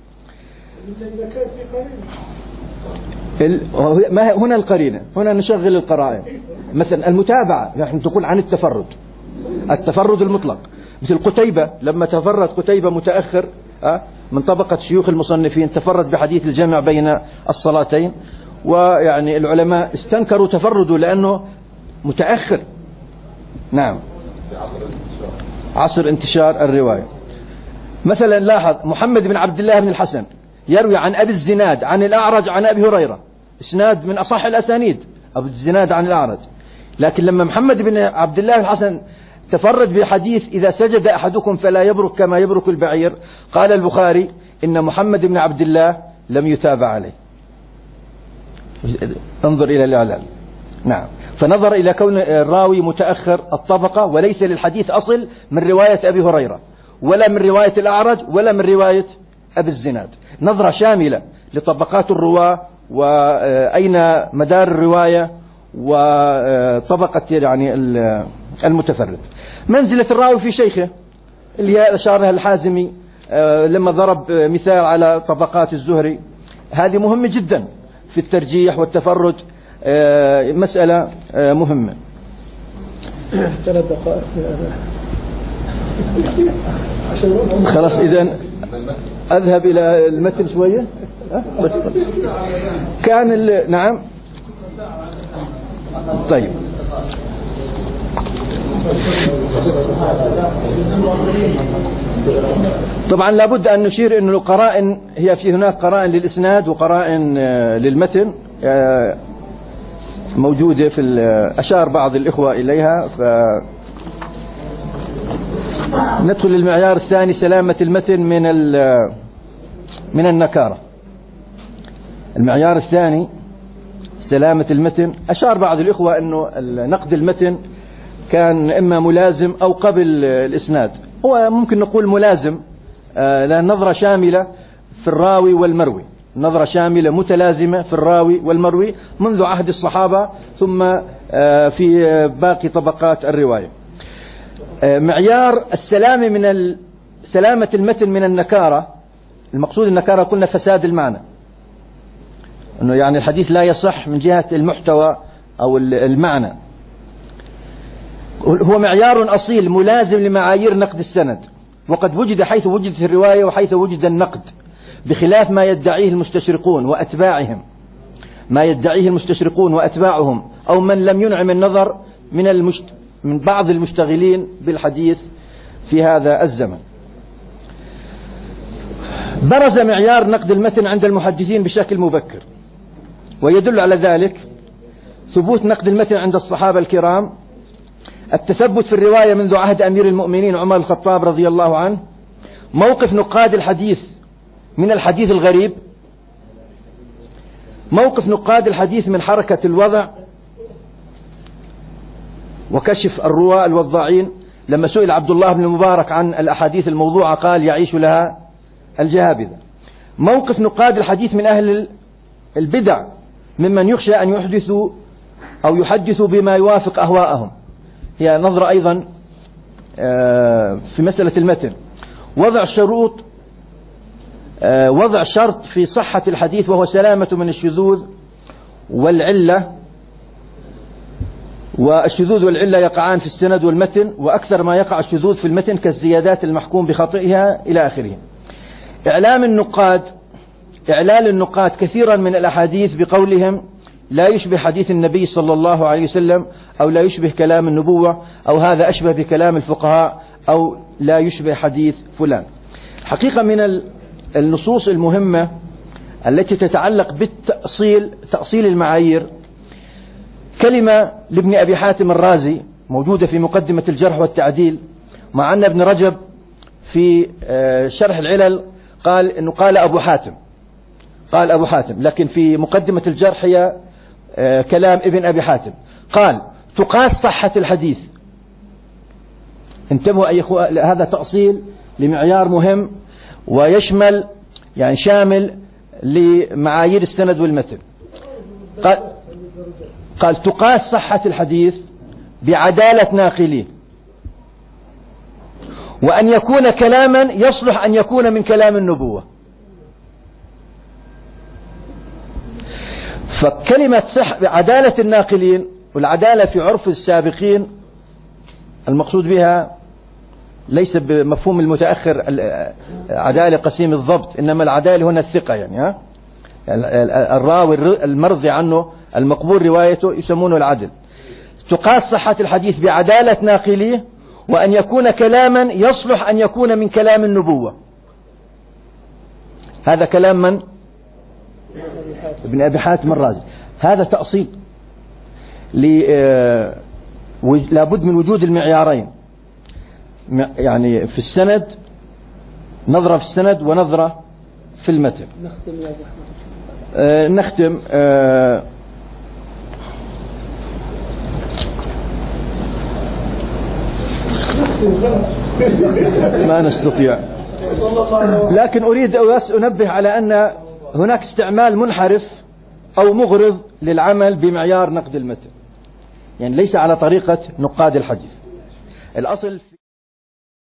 هنا القرينة، هنا نشغل القرائن. مثلا المتابعة، نحن تقول عن التفرد المطلق، مثل قتيبة لما تفرد قتيبة متأخر من طبقة شيوخ المصنفين، تفرد بحديث الجمع بين الصلاتين، ويعني العلماء استنكروا تفرده لأنه متأخر. نعم، عصر انتشار الرواية. مثلا لاحظ محمد بن عبد الله بن الحسن يروي عن أبي الزناد عن الأعرج عن أبي هريرة، إسناد من أصح الأسانيد، أبو الزناد عن الأعرج. لكن لما محمد بن عبد الله بن الحسن تفرد بحديث إذا سجد أحدكم فلا يبرك كما يبرك البعير، قال البخاري إن محمد بن عبد الله لم يتابع عليه. انظر إلى الإعلان. نعم، فنظر إلى كون الراوي متأخر الطبقة وليس للحديث أصل من رواية أبي هريرة ولا من رواية الأعرج ولا من رواية أبي الزناد. نظرة شاملة لطبقات الرواة وأين مدار الرواية وطبقة يعني المتفرد. منزلة الراوي في شيخه، اللي هي أشارها الحازمي لما ضرب مثال على طبقات الزهري. هذه مهمة جدا في الترجيح والتفرج، مسألة مهمة. 3 دقائق خلاص إذن أذهب إلى المتن شوية. كان نعم طيب. طبعا لابد أن نشير أن القرائن هي في هناك قرائن للإسناد وقرائن للمتن موجودة في أشار بعض الإخوة إليها. ندخل للمعيار الثاني، سلامة المتن من النكارة. المعيار الثاني سلامة المتن. أشار بعض الإخوة أنه نقد المتن كان إما ملازم أو قبل الإسناد. هو ممكن نقول ملازم، لأن نظرة شاملة في الراوي والمروي، نظرة شاملة متلازمة في الراوي والمروي منذ عهد الصحابة ثم في باقي طبقات الرواية. معيار السلامة من سلامة المتن من النكارة، المقصود النكارة قلنا فساد المعنى، أنه يعني الحديث لا يصح من جهة المحتوى أو المعنى. هو معيار أصيل ملازم لمعايير نقد السند، وقد وجد حيث وجدت الرواية وحيث وجد النقد، بخلاف ما يدعيه المستشرقون وأتباعهم، ما يدعيه المستشرقون وأتباعهم أو من لم ينعم النظر من بعض المشتغلين بالحديث في هذا الزمن. برز معيار نقد المتن عند المحدثين بشكل مبكر، ويدل على ذلك ثبوت نقد المتن عند الصحابة الكرام، التثبت في الرواية منذ عهد أمير المؤمنين عمر الخطاب رضي الله عنه، موقف نقاد الحديث من الحديث الغريب، موقف نقاد الحديث من حركة الوضع وكشف الرواة الوضاعين. لما سئل عبد الله بن المبارك عن الأحاديث الموضوعة قال يعيش لها الجهابذة. موقف نقاد الحديث من أهل البدع ممن يخشى أن يحدثوا أو يحدثوا بما يوافق أهواءهم، هي نظرة أيضا في مسألة المتن. وضع شرط في صحة الحديث وهو سلامة من الشذوذ والعلة، والشذوذ والعلة يقعان في السند والمتن، وأكثر ما يقع الشذوذ في المتن كالزيادات المحكوم بخطئها إلى آخره. إعلال النقاد كثيرا من الأحاديث بقولهم لا يشبه حديث النبي صلى الله عليه وسلم، أو لا يشبه كلام النبوة، أو هذا أشبه بكلام الفقهاء، أو لا يشبه حديث فلان. حقيقة من النصوص المهمة التي تتعلق تأصيل المعايير كلمة لابن أبي حاتم الرازي موجودة في مقدمة الجرح والتعديل، مع أن ابن رجب في شرح العلل قال إنه قال أبو حاتم، لكن في مقدمة الجرح هي كلام ابن أبي حاتم. قال تقاس صحة الحديث. انتبهوا أي أخوة، هذا تأصيل لمعيار مهم ويشمل يعني شامل لمعايير السند والمتن. قال تقاس صحة الحديث بعدالة ناقليه، وأن يكون كلاما يصلح أن يكون من كلام النبوة. فكلمة عدالة الناقلين، والعدالة في عرف السابقين المقصود بها ليس بمفهوم المتأخر عدالة قسيم الضبط، إنما العدالة هنا الثقة، يعني الراوي المرضي عنه المقبول روايته يسمونه العدل. تقاس صحة الحديث بعدالة ناقليه، وأن يكون كلاما يصلح أن يكون من كلام النبوة. هذا كلام من؟ ابن أبي حاتم الرازي. هذا تأصيل لابد من وجود المعيارين، يعني في السند نظرة في السند ونظرة في المتن. نختم ما نستطيع، لكن أريد بس أنبه على أن هناك استعمال منحرف أو مغرض للعمل بمعيار نقد المتن، يعني ليس على طريقة نقاد الحديث. الأصل